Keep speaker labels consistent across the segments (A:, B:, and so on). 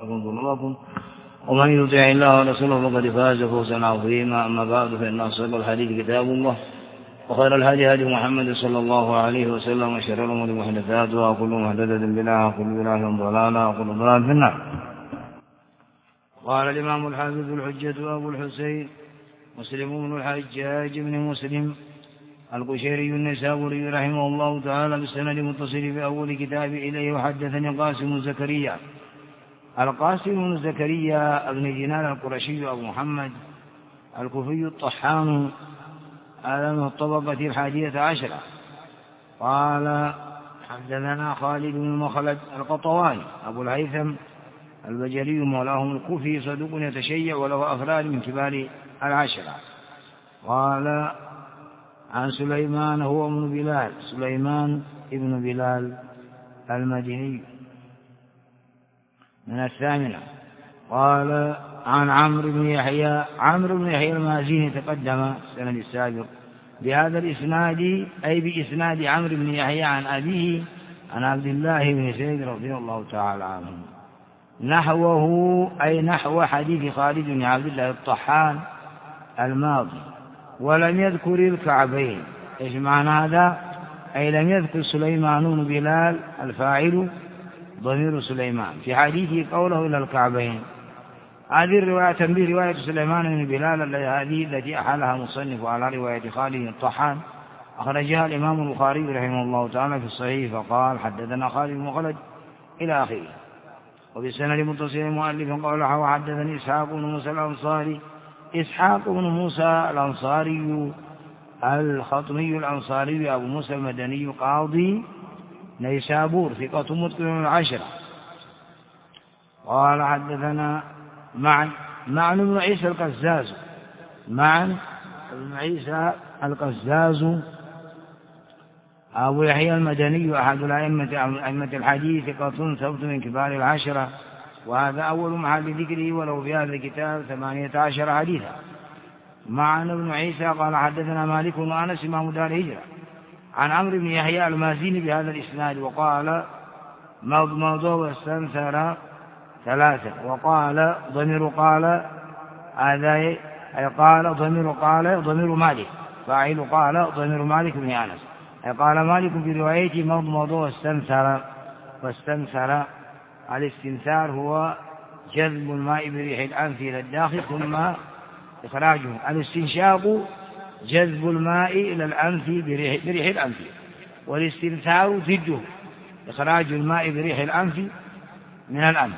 A: لكم ذنوبكم ومن يطع الله ورسوله فقد فاز فوزا عظيما. أما بعد فإن أصدق الحديث كتاب الله وخير الهدي هدي محمد صلى الله عليه وسلم وشر الأمور محدثاتها وكل محدثة بدعة وكل بدعة ضلالة وكل ضلالة في النار. قال الإمام الحافظ الحجة أبو الحسين مسلم بن الحجاج بن مسلم القشيري النيسابوري رحمه الله تعالى بالسند المتصل في أول كتاب إليه. وحدثني قاسم زكريا القاسم بن زكريا ابن دينار القرشي أبو محمد الكوفي الطحان هذا من الطبقة 11. قال حدثنا خالد بن مخلد القطواني أبو الهيثم البجلي مولاهم الكوفي صدوق يتشيع وله أفراد من كبار 10. قال عن سليمان هو ابن بلال سليمان ابن بلال المديني من 8. قال عن عمرو بن يحيى المازيني تقدم السند السابق بهذا الإسناد أي بإسناد عمرو بن يحيى عن أبيه عن عبد الله بن زيد رضي الله تعالى عنه نحوه أي نحو حديث خالد بن عبد الله الطحان الماضي ولم يذكر الكعبين. إيش معنى هذا؟ أي لم يذكر سليمان بن بلال الفاعل ضمير سليمان في حديثه قوله إلى الكعبين. هذه الرواية تنبيه رواية سليمان بن بلال هذه التي أحالها مصنف على رواية خالد الطحان أخرجها الإمام البخاري رحمه الله تعالى في الصحيح فقال حدثنا خالد بن مخلد إلى آخره. وبالسند متصل المؤلف قال وحدثني إسحاق بن موسى الأنصاري الخطمي الأنصاري أبو موسى المدني قاضي نيسابور ثقة متقن 10. قال حدثنا معن بن عيسى القزاز أبو يحيى المدني أحد أئمة الحديث ثقة ثبت من كبار 10. وهذا أول محل ذكره وله في هذا الكتاب 18 حديثا. معن بن عيسى قال حدثنا مالك بن أنس إمام دار الهجرة عن عمرو بن يحيى المازيني بهذا الإسناد وقال موضوع واستنثر 3. وقال ضمير قال هذا أي قال ضمير مالك فاعل قال ضمير مالك بن أنس أي قال مالك في روايته موضوع واستنثر. الاستنثار هو جذب الماء بريح الأنف إلى الداخل ثم إخراجه. الاستنشاق جذب الماء إلى الأنف بريح الأنف. والاستنثار ضده إخراج الماء بريح الأنف من الأنف.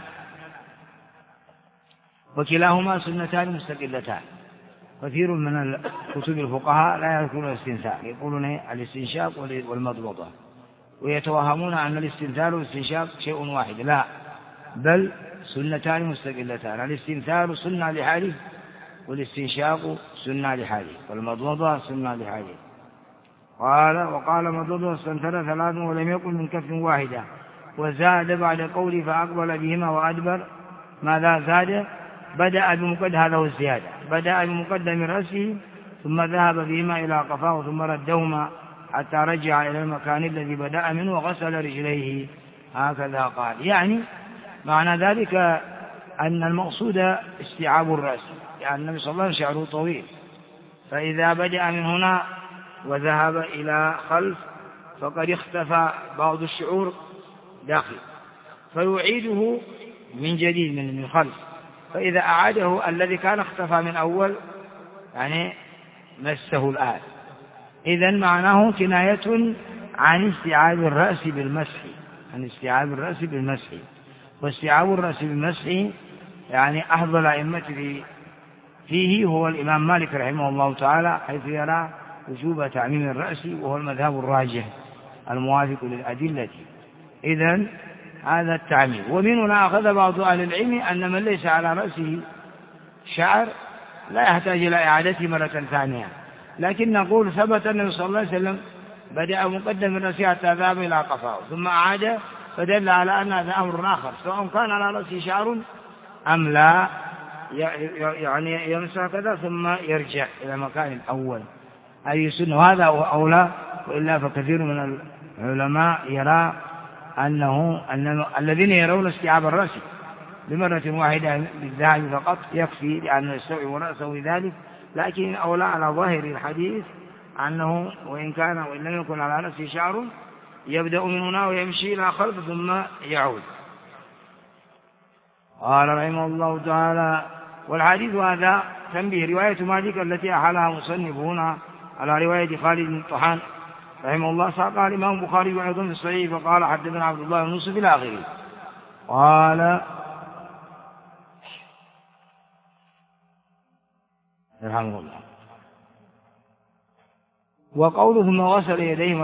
A: وكلاهما سنتان مستقلتان. كثير من كتب الفقهاء لا يذكرون الاستنثار يقولون الاستنشاق والمضمضة ويتوهمون أن الاستنثار والاستنشاق شيء واحد. لا بل سنتان مستقلتان. الاستنثار سنة لحاله والاستنشاق سنة لحاله والمضمضة سنة لحاله. وقال مضمضة واستنثر 3 ولم يكن من كف واحدة. وزاد بعد قوله فأقبل بهما وأدبر. ماذا زاد؟ بدأ بمقدم رأسه ثم ذهب بهما إلى قفاه ثم ردهما حتى رجع إلى المكان الذي بدأ منه وغسل رجليه هكذا قال. يعني معنى ذلك أن المقصود استيعاب الرأس يعني النبي صلى الله عليه وسلم شعره طويل فإذا بدأ من هنا وذهب إلى خلف فقد اختفى بعض الشعور داخل فيعيده من جديد من خلف. فإذا أعاده الذي كان اختفى من أول يعني مسه الآن. إذن معناه كناية عن استيعاب الرأس بالمسح. واستيعاب الرأس بالمسح يعني أحد الأئمة فيه هو الإمام مالك رحمه الله تعالى حيث يرى وجوب تعميم الرأس وهو المذهب الراجح الموافق للأدلة. إذن هذا التعميم. ومن هنا أخذ بعض أهل العلم أن من ليس على رأسه شعر لا يحتاج إلى إعادته مرة ثانية. لكن نقول ثبت النبي صلى الله عليه وسلم بدأ مقدم الرأس حتى ذهب إلى قفاه ثم أعاد فدل على أن هذا أمر آخر سواء كان على رأسه شعر أم لا يعني يمسح كذا ثم يرجع إلى مكان الأول أي سنة. وهذا أولى وإلا فكثير من العلماء يرى أن الذين يرون استيعاب الرأس
B: بمرة واحدة بالذهب فقط يكفي لأنه يستوعب رأسه ذلك، لكن أولى على ظاهر الحديث أنه وإن لم يكن على رأسه شعر يبدأ من هنا ويمشي إلى خلف ثم يعود. قال رحمه الله تعالى: والحديث هذا تنبيه رواية مالك التي أحالها مصنف هنا على رواية خالد بن الطحان رحمه الله ساقها الإمام البخاري وأيضا في الصحيح فقال: حدثنا عبد الله بن يوسف إلى آخره. قال رحمه الله: وقوله ثم غسل يديه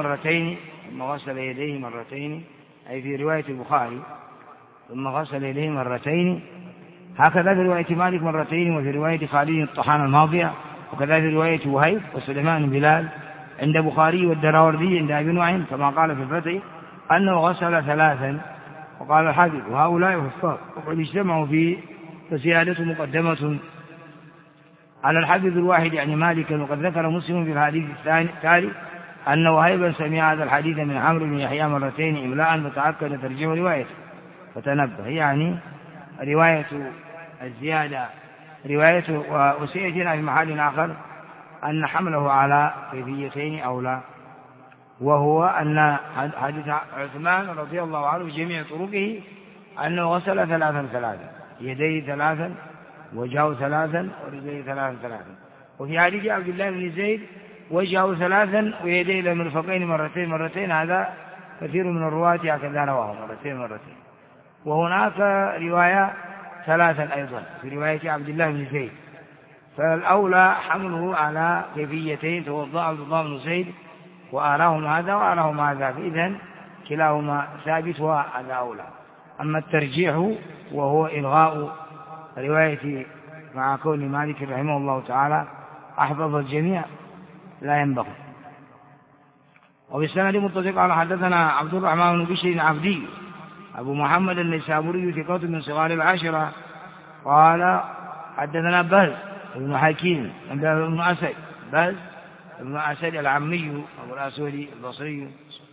B: مرتين أي في رواية البخاري ثم غسل يديه مرتين، هكذا في رواية مالك مرتين، وفي رواية خالد الطحان الماضية، وكذا في رواية وهيب وسليمان بن بلال عند البخاري والدراوردي عند أبي نعيم كما قال في الفتح أنه غسل ثلاثا. وقال الحافظ: وهؤلاء حفاظ وقد اجتمعوا في فزيادة مقدمة على الحديث الواحد يعني مالكا. وقد ذكر مسلم في الحديث التالي أن وهيبا سمع هذا الحديث من عمرو بن يحيى مرتين إملاء فتأكد ترجمة روايته فتنبه، يعني رواية الزيادة روايته. وسيأتينا في محل آخر أن حمله على كيفيتين أولى، وهو أن حديث عثمان رضي الله عنه بجميع طرقه أنه غسل ثلاثا يديه ثلاثا وجهه ثلاثا ورجليه ثلاثا. وفي حديث عبد الله بن زيد وجهه ثلاثا ويديه إلى المرفقين مرتين هذا كثير من الرواة هكذا رواه مرتين. وهناك رواية ثلاثا أيضا في رواية عبد الله بن زيد، فالأولى حمله على كيفيتين توضأ عبد الله بن زيد وآراهم هذا وآراهم هذا، فإذن كلاهما ثابت وهذا أولى. أما الترجيح وهو إلغاء رواية مع كون مالك رحمه الله تعالى أحفظ الجميع لا ينبغي. وبالسند متصل قال: حدثنا عبد الرحمن بن بشير العبدي أبو محمد النيسابوري ثقة من صغار العشرة قال: حدثنا بهز بن حكيم بن أسد بن أسد العمي أبو الأسود البصري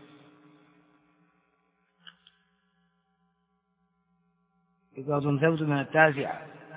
B: ثقة ثبت من التاسعة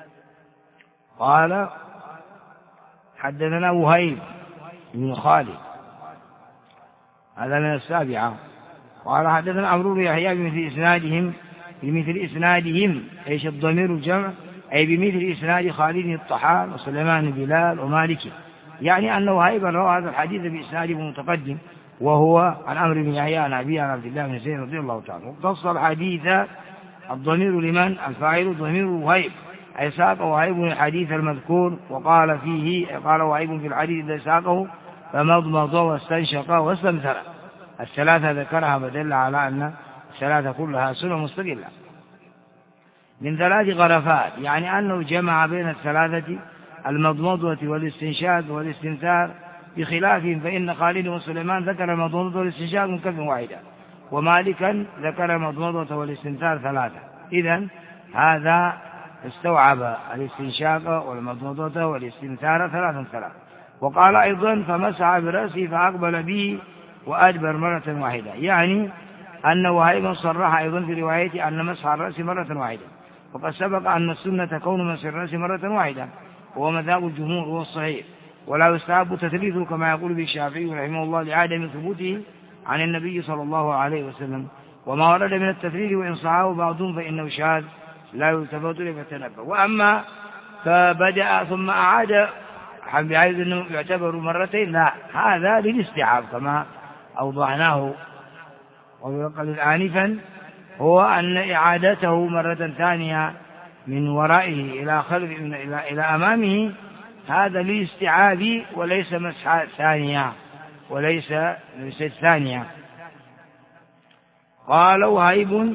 B: قال: حدثنا وهيب بن خالد هذا من السابعة قال: حدثنا عمرو بن يحيى بمثل إسنادهم ايش الضمير الجمع أي بمثل إسناد خالد الطحان وسليمان بلال ومالك، يعني أنه وهيب روى هذا الحديث بإسناده متقدم وهو عن عمرو بن يحيى عن أبي عن عبد الله بن زيد رضي الله تعالى. واقتص الحديث الضمير لمن الفاعل ضمير وهيب أي ساق وهيب الحديث المذكور، وقال فيه قال وهيب في الحديث إذا ساقه فمضمض واستنشق واستمثل. الثلاثة ذكرها فدل على أن الثلاثة كلها سنة مستقلة من 3 غرفات، يعني أنه جمع بين الثلاثة المضمضة والاستنشاق والاستنثار بخلافهم، فإن خالد وسليمان ذكر المضمضة والاستنشاق من كف واحدة، ومالكا ذكر المضمضة والاستنثار 3. إذن هذا استوعب الاستنشاق والمضمضة والاستنثار 3. وقال أيضا: فمسح برأسه فأقبل به وأدبر مرة واحدة، يعني أن وهيبا صرح أيضا في روايته أن مسح الرأس مرة واحدة. وقد سبق أن السنة كون مسح الرأس مرة واحدة وهو مذهب الجمهور وهو الصحيح، ولا يستحب تثليثه كما يقول به الشافعي رحمه الله لعدم ثبوته عن النبي صلى الله عليه وسلم. وما ورد من التثليث وإن صحاه بعضهم فإنه شاذ لا يلتفت له فتنبه. وأما فبدأ ثم أعاد بحيث أنه يعتبر مرتين، لا، هذا للاستيعاب كما أوضحناه وقال آنفا، هو أن إعادته مرة ثانية من ورائه إلى خلف إلى أمامه هذا للاستيعاب وليس مسحة ثانية ليست ثانية. قال وهيب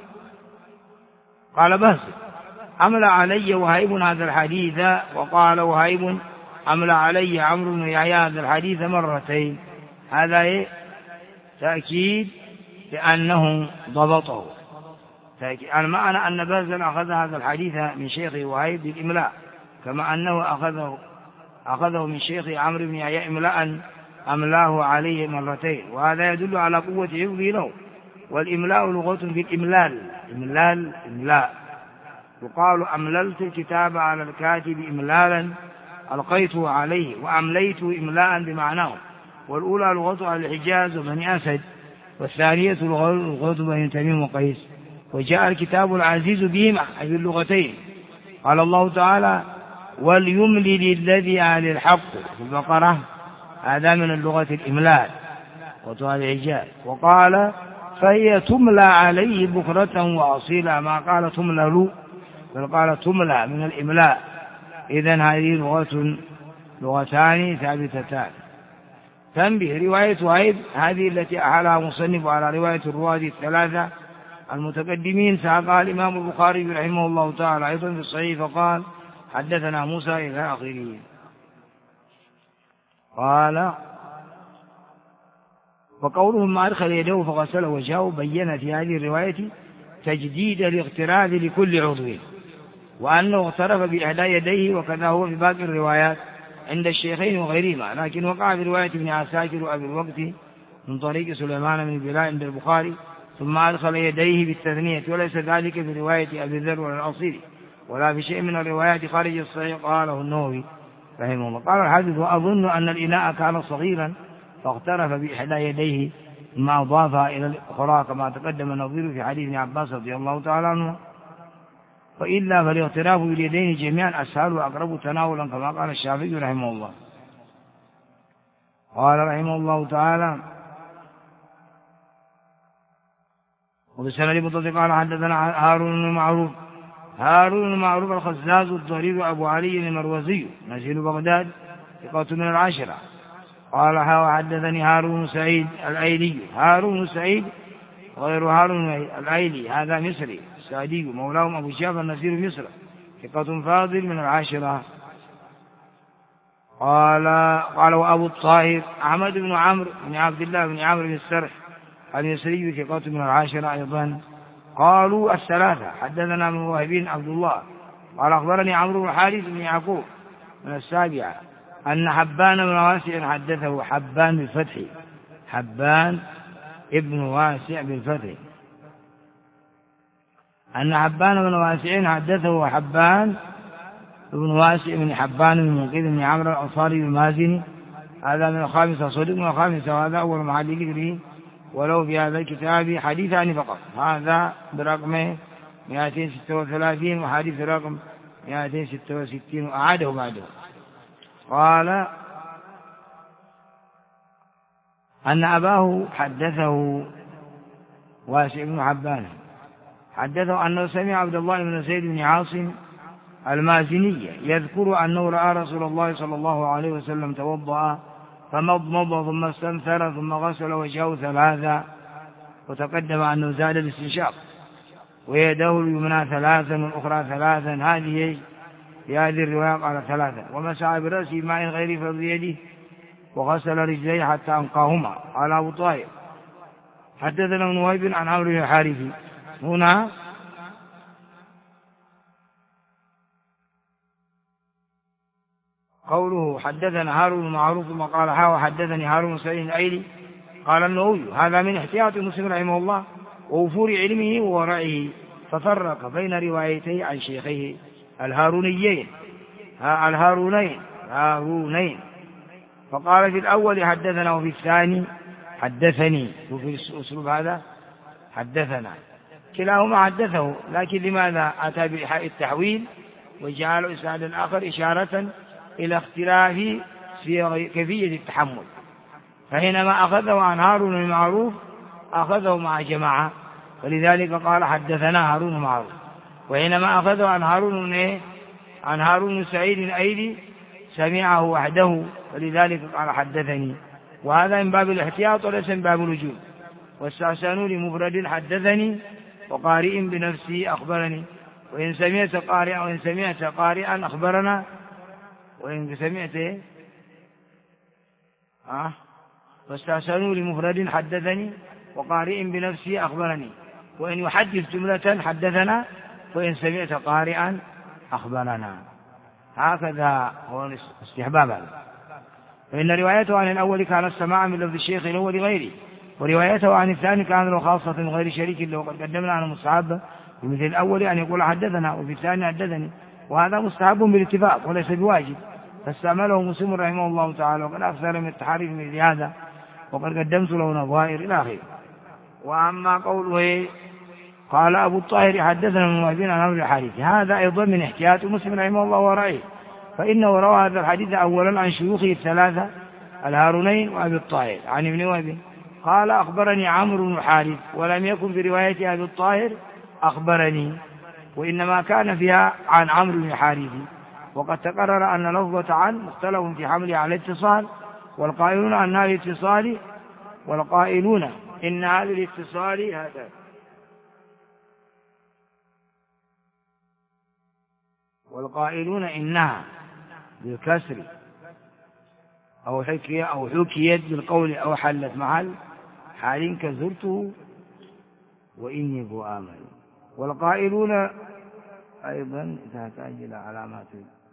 B: قال بهز أملى علي وهيب هذا الحديث، وقال وهيب أملى علي عمرو بن يحيى هذا الحديث مرتين. هذا تأكيد لأنه ضبطه، المعنى أن بهزا أخذ هذا الحديث من شيخه وهيب بالإملاء، كما أنه أخذه من شيخه عمرو بن يحيى إملاء أملاه عليه مرتين، وهذا يدل على قوة حفظه له. والإملاء لغة في الإملال، إملاء، يقال أمللت الكتاب على الكاتب إملالا ألقيته عليه، وأمليته إملاء بمعناه. والأولى لغة أهل الحجاز وبني أسد، والثانية لغة بني تميم وقيس. وجاء الكتاب العزيز بهما أي باللغتين. قال الله تعالى وليملل الذي أهل الحق في البقرة، هذا من اللغة الإملال لغة أهل الحجاز. وقال فهي تملى عليه بكرة وأصيلا، ما قال تملل بل قال تملى من الإملاء. إذن هذه لغتان ثابتتان. تنبه رواية وهيب هذه التي أحالها مصنف على رواية الرواة الثلاثة المتقدمين. ساقها الإمام البخاري رحمه الله تعالى أيضا في الصحيح فقال حدثنا موسى إلى آخره. قال وقولهم ما أدخل يده فغسله وجهه بين في هذه الرواية تجديد الاغتراف لكل عضو، وأنه اغترف بإحدى يديه، وكذا هو في باقي الروايات عند الشيخين وغيرهما. لكن وقع في رواية ابن عساكر وأبي الوقت من طريق سليمان بن بلال عند البخاري ثم أدخل يديه بالتثنية، وليس ذلك في رواية أبي ذر ولا الأصيلي ولا في شيء من الروايات خارج الصحيح. قاله النووي رحمه الله. قال الحافظ وأظن أن الإناء كان صغيرا فاغترف بإحدى يديه ثم أضافها إلى الأخرى كما تقدم النظير في حديث ابن عباس رضي الله تعالى عنه. وإلا فالاغتراف باليدين جميعا أسهل وأقرب تناولا كما قال الشافعي رحمه الله. قال رحمه الله تعالى وبسند متصل قال حدثنا هارون المعروف الخزاز الضرير أبو علي المروزي نزيل بغداد ثقة من العشرة. قال حدثني هارون سعيد الأيلي. هارون سعيد غير هارون الأيلي هذا مصري سعدي مولاهم أبو جعفر نزيل مصر ثقة فاضل من العاشرة. قال وأبو الطاهر أحمد بن عمرو بن عبد الله بن عمرو بن السرح المصري ثقة من العاشرة أيضا. قالوا الثلاثة حدثنا من وهبين عبد الله قال أخبرني عمرو بن حارث بن يعقوب من السابعة أن حبان بن واسع حدثه حبان بالفتح حبان ابن واسع بالفتح أن حبان بن واسع حدثه حبان ابن واسع بن حبان بن منقذ بن عمرو الأنصاري المازني هذا من الخامسة صدق من الخامسة وهذا أول محل ذكره ولو في هذا الكتاب حديثان فقط. هذا برقم 236 وحديث رقم 266 وأعاده بعده. قال أن أباه حدثه واسع بن حبان حدثه أنه سمع عبد الله بن زيد بن عاصم المازني يذكر أنه رأى رسول الله صلى الله عليه وسلم توضأ فمضمض ثم استنثر ثم غسل وجهه ثلاثا، وتقدم أنه زاد الاستنشاق ويده اليمنى ثلاثا والأخرى ثلاثا. هذه في هذه الرواية قال ثلاثا. ومسح برأسه ماء غير فرض يده وغسل رجليه حتى أنقاهما. قال أبو طاهر حدثنا ابن وهب عن عمرو بن الحارث. هنا قوله حدثنا هارون معروف ثم قال وحدثني هارون سعيد الأيلي. قال النووي هذا من احتياط مسلم رحمه الله ووفور علمه وورعه، ففرق بين روايتيه عن شيخيه الهارونين فقال في الأول حدثنا وفي الثاني حدثني، وفي الأسلوب هذا حدثنا كلاهما حدثه، لكن لماذا أتى بالتحويل وجعل إسناد الآخر إشارة إلى اختلاف في كيفية التحمل؟ فحينما أخذه عن هارون المعروف أخذه مع جماعة ولذلك قال حدثنا هارون المعروف، وحينما أخذه عن هارون سعيد الأيلي سمعه وحده ولذلك قال حدثني. وهذا من باب الاحتياط وليس من باب الوجوب. واستحسنوا لمفرد حدثني وقارئ بنفسه أخبرني، وإن سمعت قارئا أخبرنا، وإن سمعت واستحسنوا لمفرد حدثني وقارئ بنفسه أخبرني، وإن يحدث جملة حدثنا، وإن سمعت قارئا أخبرنا. هكذا هو استحبابا. فإن روايته عن الأول كانت سماعا من لفظ الشيخ الأول غيره، وروايته عن الثاني كانت له خاصة من غير شريك له. وقد قدمنا عن المصحاب مثل الأول أن يقول حدثنا، وفي الثاني حدثني، وهذا مستحب بالاتفاق وليس بواجب، فاستعمله مسلم رحمه الله تعالى، وقد أكثر من التحريف مثل هذا، وقد قدمت له نظائر إلى آخره. وأما قوله قال أبو الطاهر حدثنا من وهب عن عمرو بن الحارث، هذا أيضا من احتياط مسلم رحمه الله ورأيه، فإنه روى هذا الحديث أولا عن شيوخه الثلاثة الهارونين وأبي الطاهر عن ابن وهب قال أخبرني عمرو بن الحارث، ولم يكن في رواية أبي الطاهر أخبرني، وإنما كان فيها عن عمرو بن الحارث. وقد تقرر أن لفظة عن مختلف في حمله على الاتصال، والقائلون أن هذا الاتصال والقائلون إن هذا الاتصال هذا والقائلون إنها بالكسر أو حكيت بالقول أو حلت محل حال كزرته وإني ذو آمل. والقائلون أيضا تحتاج إلى علامات،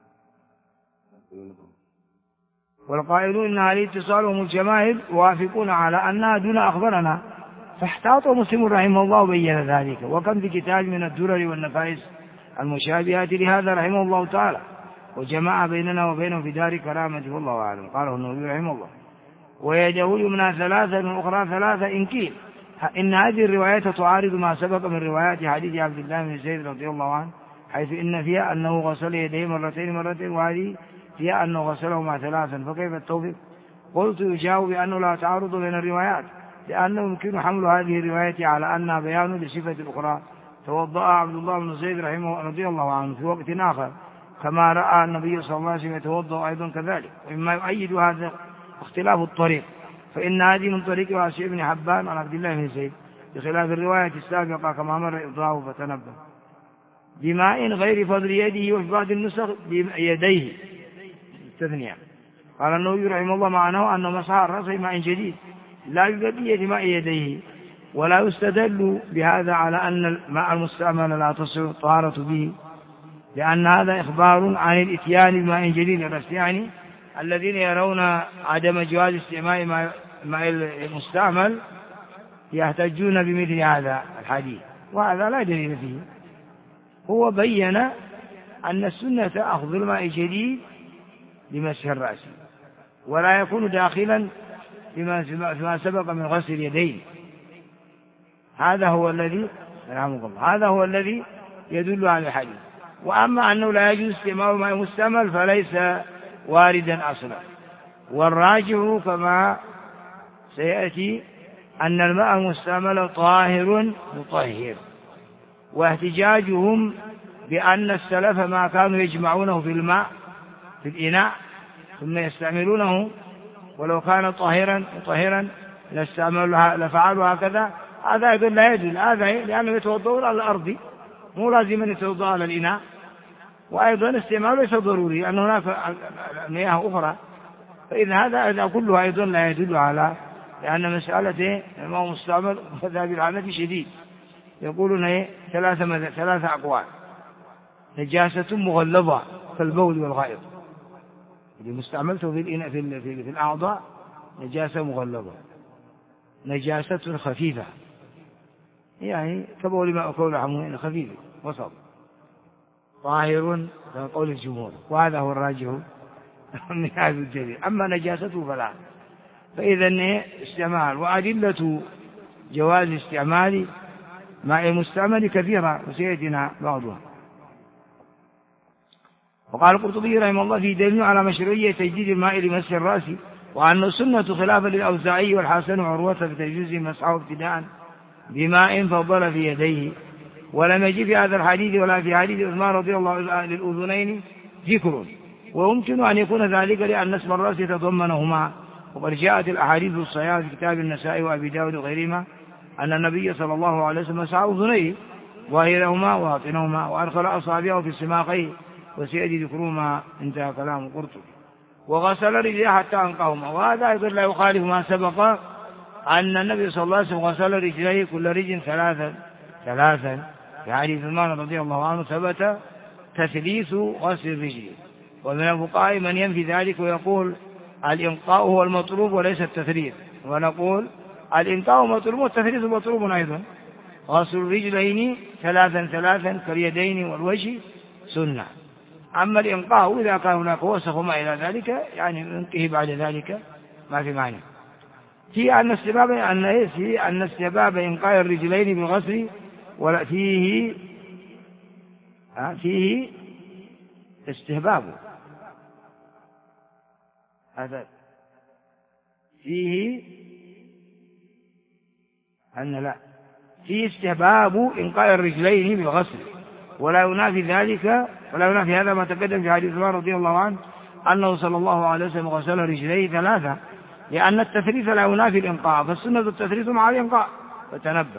B: والقائلون إن هذه اتصالهم الجماهير وافقون على أنها دون أخبرنا، فاحتاط مسلم رحمه الله وبين ذلك، وكم في كتاب من الدرر والنفائس المشابهات لهذا رحمه الله تعالى، وجمع بيننا وبينه في دار كرامته والله أعلم. قاله النووي رحمه الله. ويده اليمنى ثلاثة والأخرى ثلاثة إن قيل إن هذه الروايات تعارض ما سبق من روايات حديث عبد الله بن زيد رضي الله عنه، حيث إن فيها أنه غسل يديه مرتين، وهذه فيها أنه غسلهما ثلاثا، فكيف التوفيق؟ قلت يجاوب بأنه لا تعارض بين الروايات، لأنه يمكن حمل هذه الرواية على أنها بيان لصفة الأخرى. توضأ عبد الله بن زيد رحمه رضي الله عنه في وقت آخر كما رأى النبي صلى الله عليه وسلم يتوضأ أيضا كذلك. ومما يؤيد هذا اختلاف الطريق، فإن هذه من طريق واسع بن حبان عن عبد الله بن زيد، بخلاف الرواية السابقة كما مر إضاءه فتنبه. بماء غير فضل يده، وفي بعض النسخ بيديه التثنية. قال النووي رحمه الله معناه أنه مسح الرأس ماء جديد لا ببقية ماء يديه، ولا يستدل بهذا على أن الماء المستعمل لا تصح الطهارة به، لأن هذا إخبار عن الإتيان بماء جديد، يعني الذين يرون عدم جواز استعمال ماء المستعمل يحتجون بمثل هذا الحديث، وهذا لا دليل فيه. هو بين أن السنة أخذ الماء الجديد لمسح الرأس، ولا يكون داخلا فيما سبق من غسل اليدين. هذا هو الذي يدل على الحديث. وأما أنه لا يجوز استعمال ماء مستعمل فليس واردا أصلا، والراجع كما سيأتي أن الماء المستعمل طاهر مطهر. واحتجاجهم بأن السلف ما كانوا يجمعونه في الماء في الإناء ثم يستعملونه، ولو كان طاهرا مطهرا لفعلوا هكذا، هذا أيضا لا يدل، هذا لأنه يتوضؤون على الأرض، مو لازم أن يتوضأ على الإناء. وأيضا استعماله ليس ضروري، لأن هناك مياه أخرى، فإذا هذا كله أيضا لا يدل على، لأن مسألة الماء مستعمل مذهب الحنفية شديد، يقولون ثلاثة أقوال: نجاسة مغلظة كالبول والغائط، اللي مستعملته في الأعضاء نجاسة مغلظة، نجاسة خفيفة يعني كبول ماء وكول حموم خفيف وسط، طاهر كقول الجمهور، وهذا هو الراجح من هذا الدليل. أما نجاسته فلا. فإذا استعمال وأدلة جواز استعمال ماء المستعمل كثيرة وسيأتينا بعضها. وقال القرطبي رحمه الله في دليل على مشروعية تجديد الماء لمسح الرأس، وأن السنة خلافا للأوزاعي والحسن وعروة بتجويز مسحه ابتداء بماء فضل في يديه، ولم يجي في هذا الحديث ولا في حديث عثمان رضي الله عنه للأذنين ذكر، ويمكن أن يكون ذلك لأن اسم الرأس يتضمنهما. وقد جاءت الأحاديث الصحيحة في كتاب النسائي وأبي داود وغيرهما أن النبي صلى الله عليه وسلم مسح أذنيه ظاهرهما وباطنهما وأدخل أصابعه في سماقيه، وسيأتي ذكرهما انتهى كلام القرطبي. وغسل رجليه حتى أنقاهما، وهذا أيضا لا يخالف ما سبق أن النبي صلى الله عليه وسلم غسل رجليه كل رجل ثلاثا في حديث عثمان رضي الله عنه ثبت تثليث غسل الرجل. ومن الفقهاء من ينفي ذلك ويقول الإنقاء هو المطلوب وليس التثليث، ونقول الإنقاء مطلوب والتثليث مطلوب أيضا، غسل الرجلين ثلاثا ثلاثا كاليدين والوجه سنة. أما الإنقاء إذا كان هناك وسخ وما إلى ذلك يعني ينقيه بعد ذلك ما في معنى. في أن استحباب إنقاء الرجلين بالغسل ولا فيه استحباب هذا فيه فيه استحباب إنقاء الرجلين بالغسل ولا ينافي هذا ما تقدم في حديث عمر رضي الله عنه أنه صلى الله عليه وسلم غسل رجليه ثلاثة، لأن التثليث لا ينافي الإنقاء، فالسنة التثليث مع الإنقاء، فتنبه.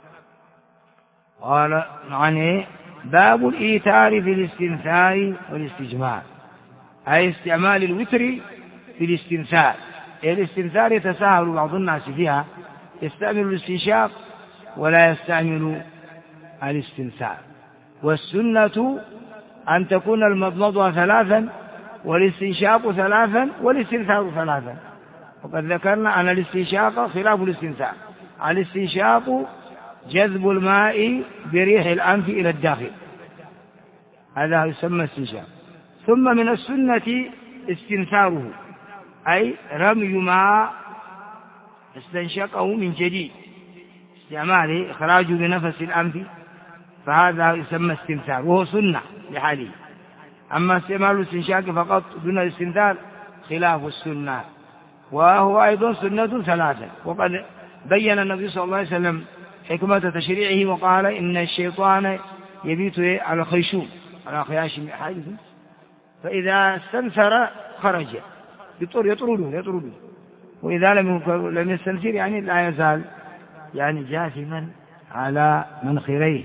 B: قال يعني باب الإيتار في الاستنثار والاستجمار، أي استعمال الوتر في الاستنثار. الاستنثار يتساهل بعض الناس فيها، يستعمل الاستنشاق ولا يستعمل الاستنثار. والسنة أن تكون المضمضة ثلاثا والاستنشاق ثلاثا والاستنثار ثلاثا. وقد ذكرنا أن الاستنشاق خلاف الاستنثار. الاستنشاق جذب الماء بريح الأنف إلى الداخل، هذا يسمى استنشاق. ثم من السنة استنثاره، أي رمي ما استنشقه من جديد، استعماله إخراجه بنفس الأنف، فهذا يسمى استنثار وهو سنة لحاله. أما استعمال الاستنشاق فقط دون الاستنثار خلاف السنة، وهو أيضا سنة ثلاثة. وقد بين النبي صلى الله عليه وسلم حكمة تشريعه وقال إن الشيطان يبيت على الخيشوم على خياش حاجز، فإذا استنثر خرج يطرده، وإذا لم يستنثر يعني لا يزال يعني جاثما على منخريه.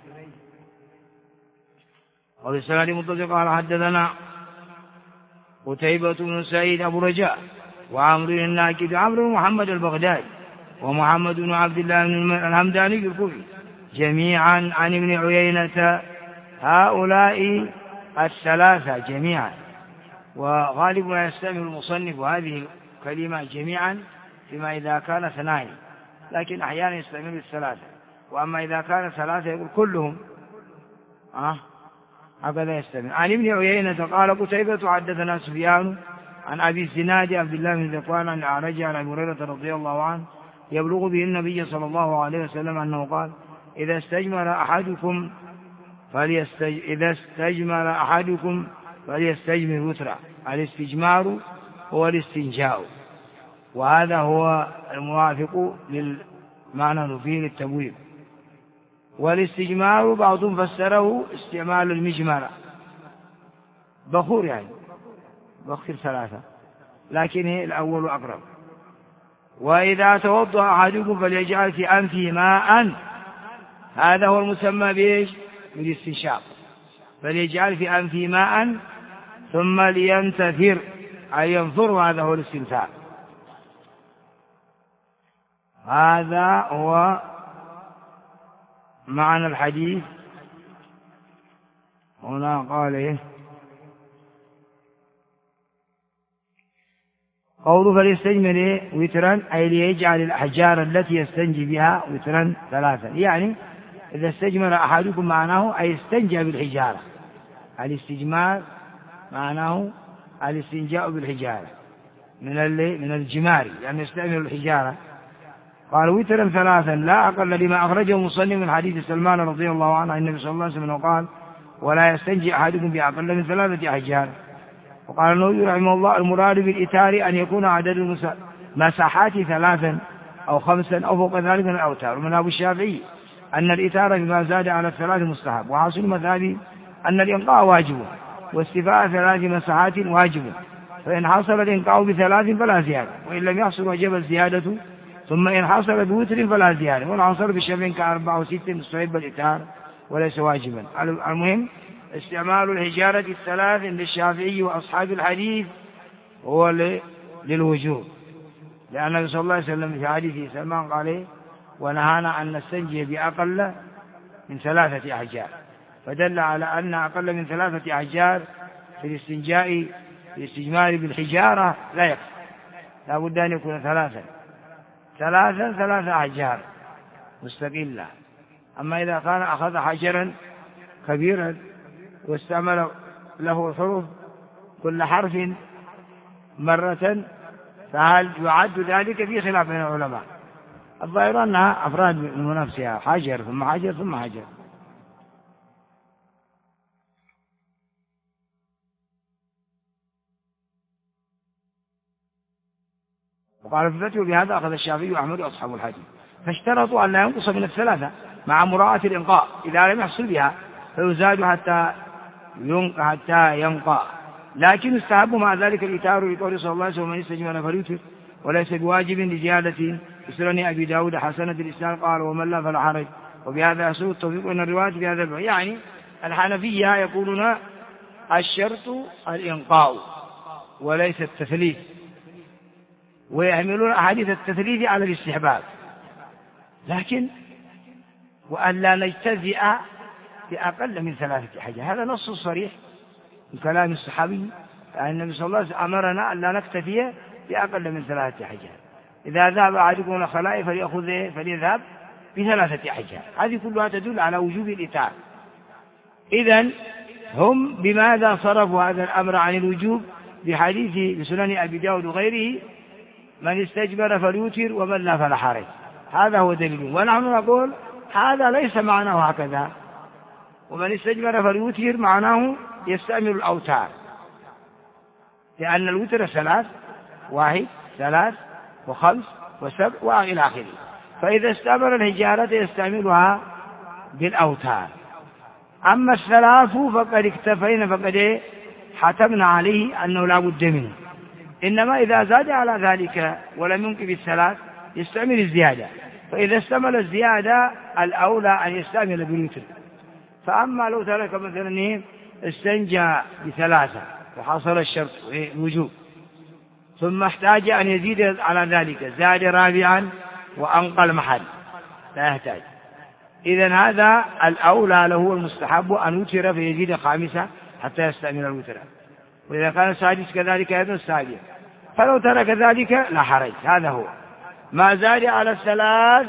B: وبالسناد متصل قال حدثنا قتيبة بن سعيد أبو رجاء وعمرو الناكد عمرو محمد البغدادي ومحمد بن عبد الله بن الهمداني الكوفي جميعا عن ابن عيينة، هؤلاء الثلاثة جميعا. وغالب ما يستعمل المصنف هذه الكلمة جميعا فيما إذا كان اثنان، لكن أحيانا يستعمل الثلاثة، وأما إذا كان ثلاثة يقول كلهم هكذا يستعمل. عن ابن عيينة قال قتيبة حدثنا سفيان عن أبي الزناد عبد الله بن ذكوان عن الأعرج عن أبي هريرة رضي الله عنه يبلغ به النبي صلى الله عليه وسلم أنه قال إذا استجمر أحدكم فليستجمر وترا. الاستجمار هو الاستنجاء، وهذا هو الموافق للمعنى فيه للتبويب. والاستجمار بعضهم فسره استعمال المجمرة، بخور يعني بخر ثلاثة، لكن الأول أقرب. وإذا توضأ أحدكم فليجعل في أنفه ماء، هذا هو المسمى بإيش؟ بالاستنشاق. فليجعل في أنفه ماء ثم لينتثر أي ينثر، هذا هو الاستنثار. هذا هو معنى الحديث. هنا قال إيه؟ قوله فليستجمر وترا أي ليجعل الأحجار التي يستنجي بها وترا ثلاثا، يعني إذا استجمر أحدكم معناه أي استنجى بالحجارة. الاستجمار معناه الاستنجاء بالحجارة من الجمار، يعني يستعمل الحجارة. قال وترا ثلاثا لا أقل لما أخرجه مصنف من حديث سلمان رضي الله عنه عن النبي صلى الله عليه وسلم قال ولا يستنجي أحدكم بأقل من 3 أحجار. وقال النووي رحمه الله المراد بالإتار أن يكون عدد المساحات 3 أو 5 أو فوق ذلك من الأوتار. ومن أبو الشافعي أن الإتار بما زاد على 3 مستحب، وحاصل مذهبي أن الإنقاء واجب واستيفاء 3 مساحات واجب، فإن حصل الإنقاء ب3 فلا زيادة، وإن لم يحصل وجب الزيادة، ثم إن حصل بوتر فلا زيادة، وإن حصل بشبه ك4 أو 6 مستحب الإتار وليس واجبا. المهم استعمال الحجارة 3 للشافعي وأصحاب الحديث هو للوجوب، لأن النبي صلى الله عليه وسلم في حديث سلمان قال ونهانا أن نستنجي بأقل من 3 أحجار، فدل على أن أقل من 3 أحجار في الاستجمار بالحجارة لا يكفي، لا بد أن يكون 3 أحجار مستقلة. أما إذا كان أخذ حجرا كبيرا واستعمل له الحروف كل حرف مرة فهل يعد ذلك؟ في خلاف بين العلماء. الظاهر أنها أفراد من نفسها، حجر ثم حجر ثم حجر. وقال في الفتوى بهذا أخذ الشافعي وأحمد وأصحاب الحديث، فاشترطوا أن لا ينقص من الثلاثة مع مراعاة الإنقاء إذا لم يحصل بها، فيزاد حتى ينقى. لكن استحب مع ذلك الإتار لقول صلى الله عليه وسلم: من استجمل فليوتر، وليس بواجب لزيادة. بسنن أبي داود حسنة الإسناد قال: ومن لا فلا حرج. وبهذا يحصل التوفيق بين الروايات في هذا الباب. يعني الحنفية يقولون الشرط الإنقاء وليس التثليث، ويحملون أحاديث التثليث على الاستحباب، لكن وأن لا نجتزئ بأقل من 3 حجر. هذا نص صريح من كلام الصحابي، يعني النبي صلى الله عليه وسلم أمرنا أن لا نكتفي بأقل من 3 حجر. إذا ذهب أحدكم إلى الخلاء فليذهب ب3 حجر. هذه كلها تدل على وجوب الإتار. إذن هم بماذا صرفوا هذا الأمر عن الوجوب؟ بحديث بسنن أبي داود وغيره: من استجبر فليوتر ومن لا فلا حرج. هذا هو دليل. ونحن نقول هذا ليس معناه هكذا. ومن استجبر فليوتر معناه يستعمل الأوتار، لأن الوتر 3: 1 3 و5 و7 وإلى آخره. فإذا استعمل الحجارة يستعملها بالأوتار. أما 3 فقد اكتفينا، فقد حتمنا عليه أنه لا بد منه. إنما إذا زاد على ذلك ولم ينقذ 3 يستعمل الزيادة. فإذا استعمل الزيادة الأولى أن يستعمل بالوتر. فأما لو ترك مثلا استنجى ب3 وحصل الشرط الوجوب، ثم احتاج أن يزيد على ذلك، زاد رابعا وأنقى المحل، لا يحتاج. إذن هذا الأولى له المستحب أن يوتر فيزيد 5 حتى يستعمل الوتر. وإذا كان السادس كذلك أيضا السادس. فلو ترك ذلك لا حرج. هذا هو ما زاد على 3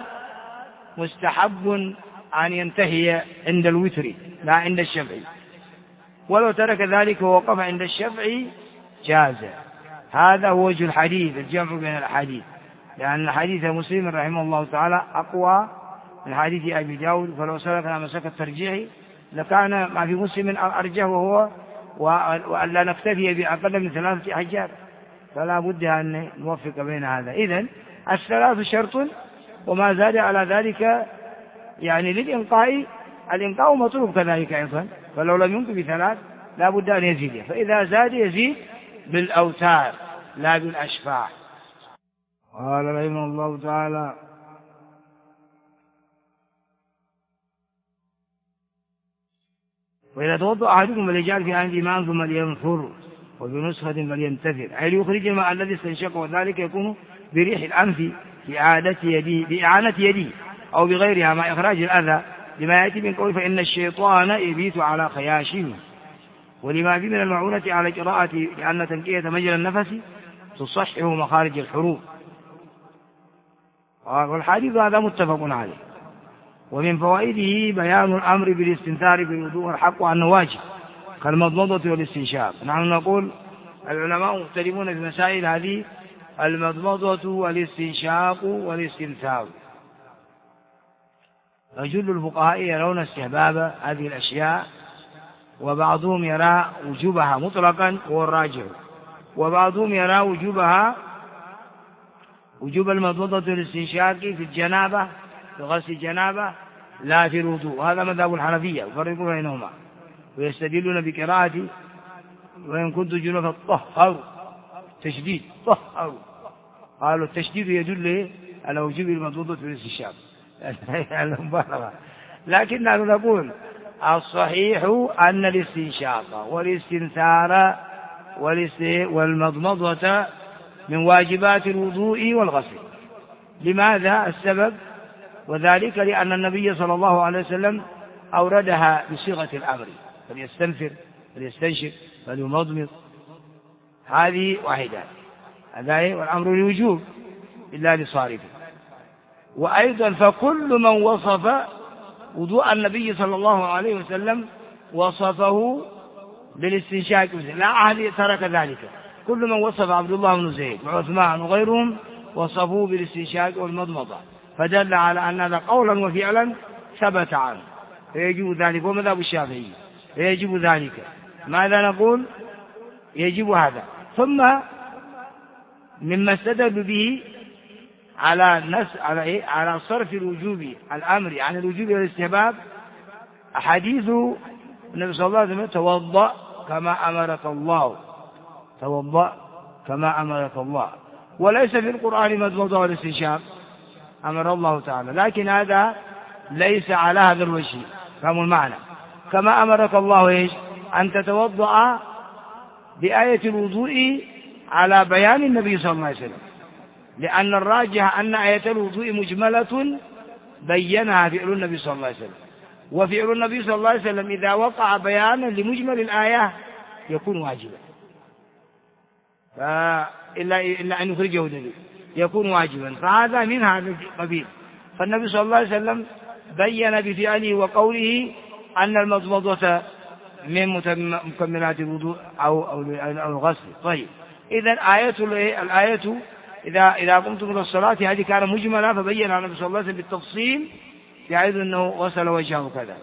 B: مستحب أن ينتهي عند الوتر لا عند الشفعي. ولو ترك ذلك ووقف عند الشفعي جاز. هذا هو وجه الحديث، الجمع بين الأحاديث، لأن حديث مسلم رحمه الله تعالى أقوى من حديث أبي داود. فلو سلكنا مسلك الترجيح لكان ما في مسلم أرجح، وهو وأن لا نكتفي بأقل من 3 حجار. فلا بد أن نوفق بين هذا. إذن 3 شرط، وما زاد على ذلك يعني للإنقاء. الإنقاء مطلوب كذلك أيضا، فلو لم ينقذ ب3 لا بد أن يزيد. فإذا زاد يزيد بالأوتار لا بالأشفاع. قال رحمه الله تعالى: وإذا توضأ أحدكم فليجعل في أنفه ماء ثم لينثر، وفي نسخة فلينتثر، أي ليخرج الماء الذي استنشقه، وذلك يكون بريح الأنف بإعانة يديه أو بغيرها مع إخراج الأذى، لما يأتي من قول: فإن الشيطان يبيت على خياشمه، ولما فيه من المعونة على قراءة، لأن تنقية مجرى النفس تصحح مخارج الحروف. والحديث هذا متفق عليه. ومن فوائده بيان الأمر بالاستنثار بالوضوء، والحق أنه واجب كالمضمضة والاستنشاق. نحن نقول العلماء مختلفون في مسائل هذه: المضمضة والاستنشاق والاستنثار. وجل الفقهاء يرون استحباب هذه الأشياء، وبعضهم يرى وجوبها مطلقا وهو الراجح، وبعضهم يرى وجوب المضمضة والاستنشاق في الجنابة، في غسل الجنابة، لا في الوضوء. هذا مذهب الحنفية، يفرقون بينهما، ويستدلون بقراءة: وإن كنت جنبا فطهروا، تشديد طهروا. قالوا التشديد يدل على وجوب المضمضة والاستنشاق المبالغة. لكننا نقول الصحيح أن الاستنشاق والاستنثار والمضمضة من واجبات الوضوء والغسل. لماذا؟ السبب وذلك لأن النبي صلى الله عليه وسلم أوردها بصيغة الأمر: فليستنفر فليستنشق فليمضمض. هذه واحدة، هذا والأمر الوجوب إلا لصارفه. وأيضا فكل من وصف وضوء النبي صلى الله عليه وسلم وصفه بالاستنشاق، لا أحد ترك ذلك، كل من وصف عبد الله بن زيد وعثمان وغيرهم وصفوه بالاستنشاق والمضمضة، فدل على أن هذا قولا وفعلا ثبت عنه، فيجب ذلك. ومذهب الشافعي فيجب ذلك. ماذا نقول؟ يجب هذا. ثم مما استدل به على صرف الوجوب الأمر عن الوجوب والاستحباب حديث النبي صلى الله عليه وسلم: توضأ كما أمرك الله، توضأ كما أمرك الله. وليس في القرآن مضمضة والاستنشاق، أمر الله تعالى، لكن هذا ليس على هذا الوجه. فهموا المعنى؟ كما أمرك الله إيش؟ أن تتوضأ بآية الوضوء على بيان النبي صلى الله عليه وسلم، لأن الراجح أن آية الوضوء مجملة بينها فعل النبي صلى الله عليه وسلم، وفعل النبي صلى الله عليه وسلم إذا وقع بيانا لمجمل الآية يكون واجبا، إلا أن يخرجه دليل يكون واجبا، فهذا من هذا القبيل. فالنبي صلى الله عليه وسلم بين بفعله وقوله أن المضمضة من مكملات الوضوء أو الغسل. طيب، إذا الآية إذا قمتم إلى الصلاة هذه كان مجملة، فبين النبي صلى الله عليه وسلم بالتفصيل بحيث أنه غسل وجهه كذا.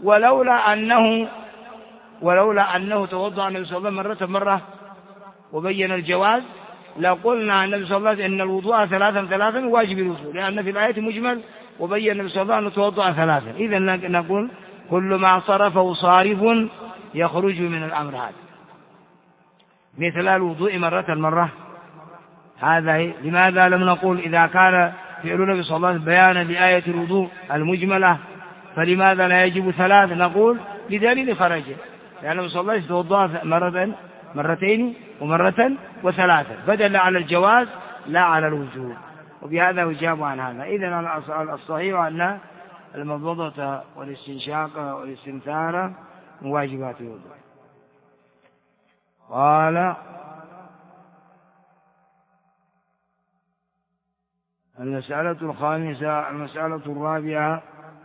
B: ولولا أنه توضأ النبي صلى الله عليه وسلم مرة وبين الجواز لقلنا النبي صلى الله عليه وسلم إن الوضوء ثلاثا واجب الوضوء، لأن في الآية مجمل وبين النبي صلى الله عليه وسلم أنه توضأ ثلاثا. إذا نقول كل ما صرفه صارف يخرج من الأمر هذا، مثل الوضوء مرة. هذا لماذا لم نقول إذا كان فعل النبي صلى الله عليه وسلم بيانا لآية الوضوء المجملة فلماذا لا يجب ثلاث؟ نقول بدليل خرجه، لأن النبي صلى الله عليه وسلم توضأ مرتين ومرة وثلاثة، فدل على الجواز لا على الوجوب، وبهذا يجاب عن هذا. إذن الصحيح أن المضمضة والاستنشاق والاستنثار من واجبات الوضوء. قال: المسألة الخامسة. المسألة الرابعة: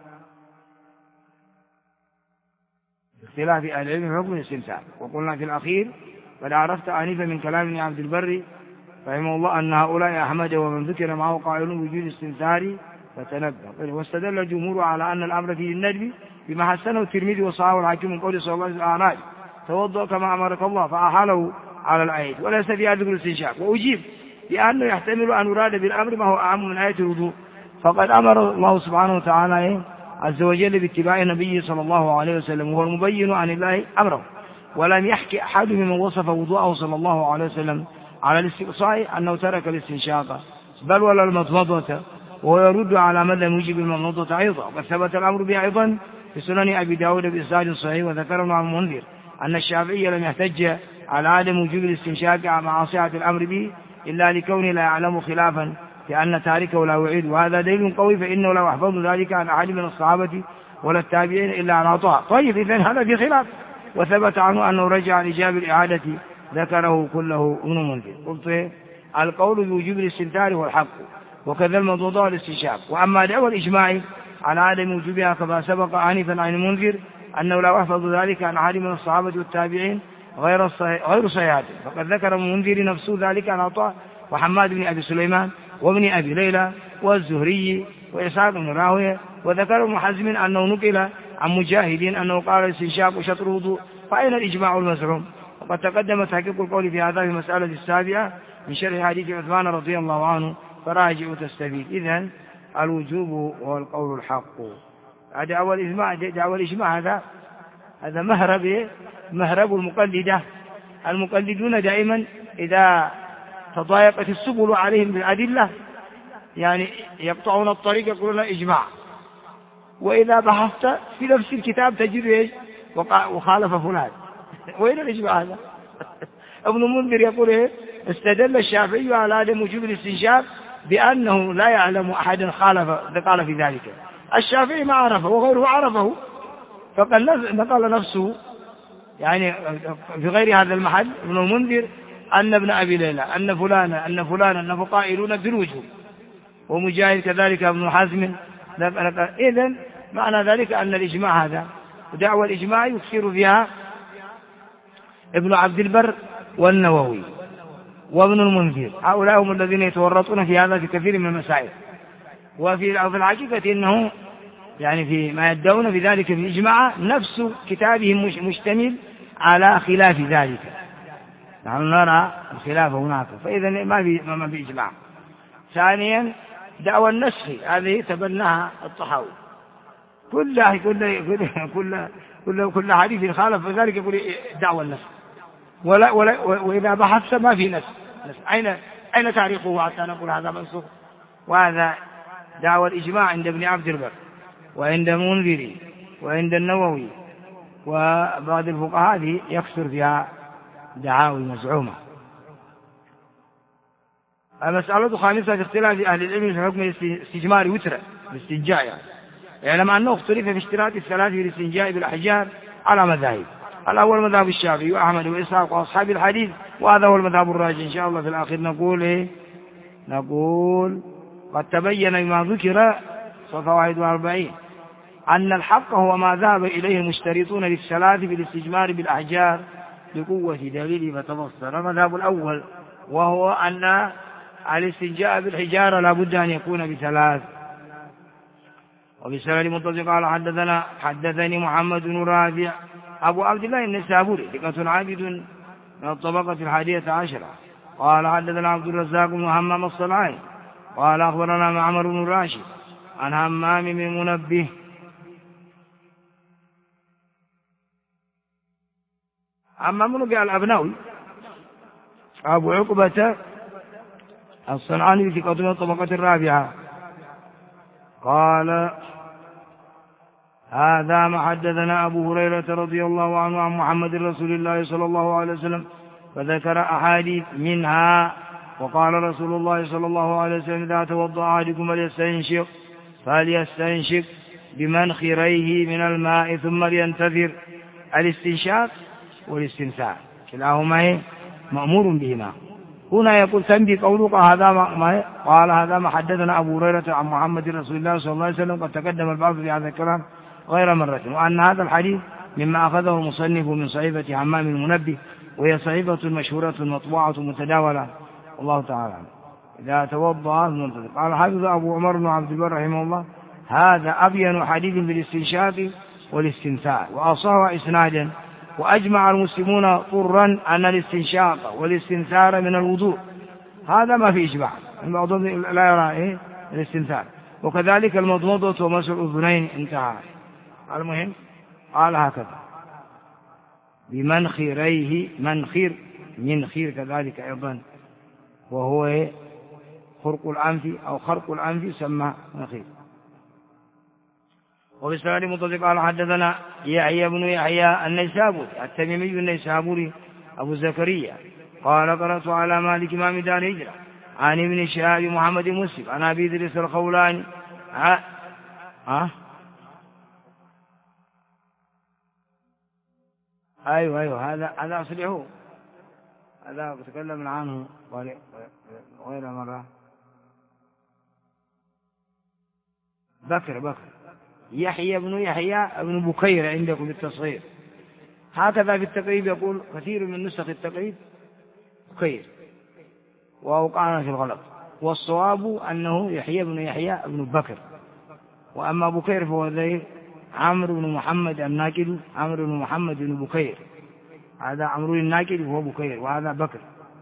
B: اختلاف أهل العلم في حكم الاستنثار. وقلنا في الأخير: قد عرفت آنفا من كلام ابن عبد البر رحمه الله أن هؤلاء أحمد ومن ذكر معه قائلون بوجود الاستنثار فتنبه. واستدل الجمهور على أن الأمر فيه الندب بما حسنه الترمذي وصححه الحاكم من قول صلى الله عليه وسلم: توضأ كما أمرك الله، فأحاله على الآية، وليس في ذكر الاستنشاق. وأجيب لأنه يحتمل أن يراد بالأمر ما هو أعم من آية الوضوء، فقد أمر الله سبحانه وتعالى عز وجل باتباع النبي صلى الله عليه وسلم، وهو المبين عن الله أمره، ولم يحكي أحد ممن وصف وضوءه صلى الله عليه وسلم على الاستقصاء أنه ترك الاستنشاق بل ولا المضمضة، وهو يرد على مدى موجب المضمضة أيضا. وثبت الأمر به أيضا في سنن أبي داود بإسناد صحيح. وذكر ابن عبد المنذر أن الشافعي لم يحتج على عدم وجوب الاستنشاق مع صحة الأمر به إلا لكونه لا يعلم خلافا لأن تاركه لا يعيد، وهذا دليل قوي، فإنه لا يحفظ ذلك عن أحد من الصحابة ولا التابعين إلا عن عطاء. طيب، إذن هذا في خلاف. وثبت عنه أنه رجع لإجابة الإعادة، ذكره كله ابن منذر. قلت: القول بوجوب الاستنثار هو الحق، وكذا المضمضة والاستنشاق. وأما دعوى الإجماع على عدم وجوبها كما سبق آنفا عن المنذر أنه لا يحفظ ذلك عن أحد من الصحابة والتابعين غير صحيح، فقد ذكر المنذر نفسه ذلك عن عطاء وحماد بن أبي سليمان وابن أبي ليلى والزهري وإسحاق بن راهويه. وذكر ابن حزم أنه نقل عن مجاهد أنه قال الاستنشاق وشطر الوضوء، فأين الإجماع المزعوم؟ وقد تقدم تحقيق القول في هذا في المسألة السابعة من شرح حديث عثمان رضي الله عنه، فراجع وتستفيد. إذن الوجوب هو القول الحق. دعوى الإجماع هذا مهرب المقلدة. المقلدون دائما إذا تضايقت السبل عليهم بالأدلة يعني يقطعون الطريق يقولون إجماع، وإذا بحثت في نفس الكتاب تجد إيش؟ وخالف فلان. وين الإجماع هذا؟ ابن منذر يقول إيه؟ استدل الشافعي على عدم وجوب الاستنشاق بأنه لا يعلم أحد قال في ذلك. الشافعي ما عرفه وغيره عرفه، فقد نقل نفسه يعني في غير هذا المحل ابن المنذر أن ابن أبي ليلى أن فلانا أنه قائلون بالوجوب، ومجاهد كذلك ابن حزم. إذن معنى ذلك أن الإجماع هذا ودعوى الإجماع يكثر فيها ابن عبد البر والنووي وابن المنذر، هؤلاء هم الذين يتورطون في هذا في كثير من المسائل. وفي الحقيقة إنه يعني في ما يدعون في ذلك في الإجماع نفس كتابهم مشتمل على خلاف ذلك، نحن نرى الخلاف هناك، فإذا ما في إجماع. ثانيا دعوى النسخ هذه تبناها الطحاوي، كل حديث خالف فذلك يقول دعوى النسخ، وإذا بحثت ما في نسخ، أين تاريخه حتى نقول هذا منسوخ؟ وهذا دعوى الإجماع عند ابن عبد البر وعند المنذري وعند النووي وبعض الفقهاء هذه يكثر فيها دعاوي مزعومة. المسألة خامسة في اختلاف أهل العلم في حكم الاستجمار وترا بالاستنجاء، يعني يعلم أنه اختلف في اشتراط الثلاث في الاستنجاء بالأحجار على مذاهب. الأول مذهب الشافعي وأحمد وإسحاق وأصحاب الحديث، وهذا هو المذهب الراجح. إن شاء الله في الآخر نقول قد تبين بما ذكر فوائد 40 أن الحق هو ما ذهب إليه المشترطون للثلاث بالاستجمار بالأحجار لقوة دليل فتبصر. المذهب الأول وهو أن الاستنجاء بالحجارة لا بد أن يكون بثلاث. وبسند متصل قال حدثني محمد بن رافع أبو عبد الله النسابوري ثقة عابد من الطبقة 11 قال حدثنا عبد الرزاق بن همام الصنعاني قال أخبرنا معمر بن راشد عن همام بن منبه همام بن الأبنوي أبو عقبة الصنعاني ثقة من الطبقة 4 قال هذا ما حدثنا أبو هريرة رضي الله عنه عن محمد رسول الله صلى الله عليه وسلم فذكر أحاديث منها. وقال رسول الله صلى الله عليه وسلم إذا توضأ أحدكم فليستنشق بمنخريه من الماء ثم لينتثر. الاستنشاق والاستنثار كلاهما مأمور بهما. هنا يقول تنبي قولك قال هذا ما حدثنا أبو هريرة عن محمد رسول الله صلى الله عليه وسلم قد تقدم البعض في هذا الكلام غير مرة، وأن هذا الحديث مما أخذه المصنف من صحيفة همام المنبه، وهي صحيفة مشهورة مطبوعة متداولة والله تعالى. إذا توضأ قال حافظ أبو عمر بن عبد البر رحمه الله هذا أبين حديث بالاستنشاق والاستنثار وأصح إسنادا. وأجمع المسلمون طرا أن الاستنشاق والاستنثار من الوضوء، هذا ما في إجماع، بعضهم لا يرى الاستنثار. وكذلك المضمضة ومسح الأذنين انتهى. المهم قال هكذا بمنخريه، منخير كذلك أيضا، وهو خرق الأنف أو خرق الأنف سمى منخير. وبالسند متصل قال حدثنا يحيى بن يحيى النيسابوري التميمي النيسابوري أبو زكريا قال قرأت على مالك إمام دار الهجرة عن ابن شهاب محمد مسلم عن أبي إدريس الخولاني أيوه هذا أصلحه، هذا تكلمنا عنه غير مرة. بكر يحيى بن يحيى بن بكير عندكم بالتصغير، هكذا في التقريب يقول كثير من نسخ التقريب بكير وأوقعنا في الغلط، والصواب أنه يحيى بن يحيى بن بكر، وأما بكير فهو ذي عمرو بن محمد الناكد، عمرو بن محمد بن بكير، هذا عمرو الناكد وهو بكير وهذا بكر.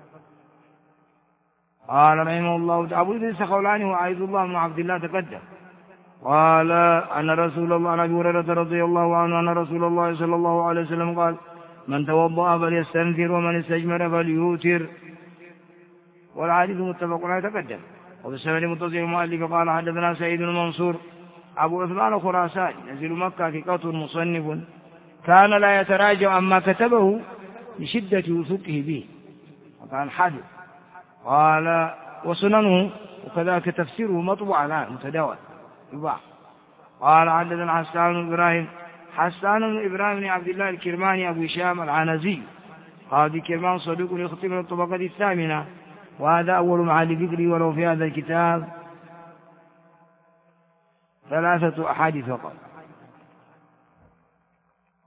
B: قال رحمه الله أبو إدريس الخولاني وعيد الله بن عبد الله تقدم قال أن رسول الله عن أبي هريرة رضي الله عنه أن رسول الله صلى الله عليه وسلم قال من توضأ فليستنثر ومن استجمر فليوتر. والحديث متفق عليه تقدم. وبالسند متصل المؤلف قال حدثنا سعيد بن منصور أبو عثمان الخراساني نزل مكة ثقة مصنف كان لا يتراجع عما كتبه لشدة وثقه به وكان حافظ. قال وسننه وكذلك تفسيره مطبوع الآن متداول يباع. قال حدثنا حسان بن إبراهيم بن عبد الله الكرماني أبو هشام العنزي قاضي كرمان صدوق يخطئ من الطبقة 8 وهذا أول معالي ذكري، ولو في هذا الكتاب 3 أحاديث فقط.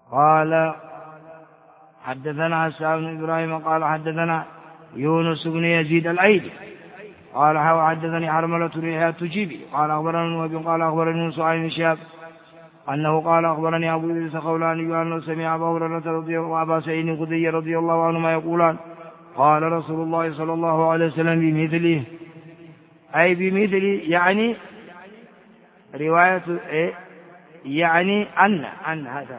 B: قال حدثنا حسان بن إبراهيم قال حدثنا يونس بن يزيد الأيلي قال حدثني حرملة ريحة التجيبي قال أخبرنا وابن قال أخبرني موسى بن شهاب أنه قال أخبرني أبو إدريس خولاني أنه سمع أبا هريرة وأبا سعيد الخدري رضي الله عنهما يقولان قال رسول الله صلى الله عليه وسلم بمثله، أي بمثل يعني رواية يعني أن هذا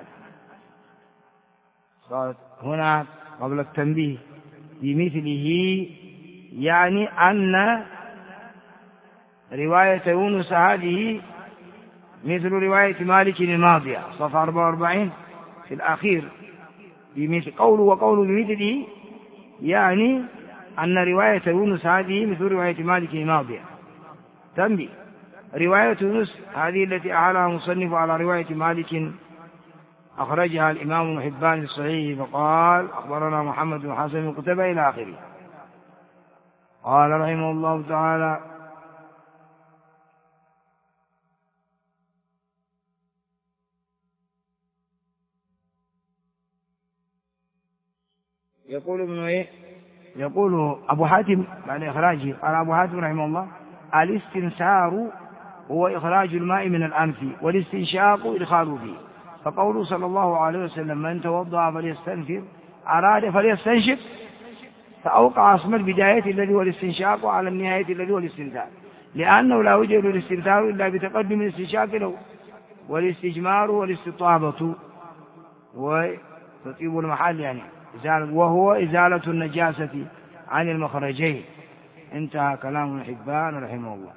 B: صارت هنا قبل التنبيه بمثله، يعني أن رواية يونس هذه مثل رواية مالك الماضية صفحة 44 في الأخير بمثل قوله وقوله بمثله، يعني أن رواية يونس هذه مثل رواية مالك الماضية. تنبيه رواية يونس هذه التي أعلها مصنف على رواية مالك أخرجها الإمام ابن حبان في الصحيح فقال أخبرنا محمد بن حسن بن قتيبة إلى آخره. قال رحمه الله تعالى يقول أبو حاتم بعد إخراجه قال أبو حاتم رحمه الله الاستنسار هو إخراج الماء من الأنف والاستنشاق إدخاله فيه. فقوله صلى الله عليه وسلم من توضأ فليستنفر أراد فليستنشق، فأوقع اسم البداية الذي هو الاستنشاق على النهاية الذي هو الاستنثار، لأنه لا يوجد الاستنثار إلا بتقدم الاستنشاق له والاستجمار والاستطابة وتطيب المحل يعني وهو إزالة النجاسة عن المخرجين. انتهى كلام الحبان رحمه الله.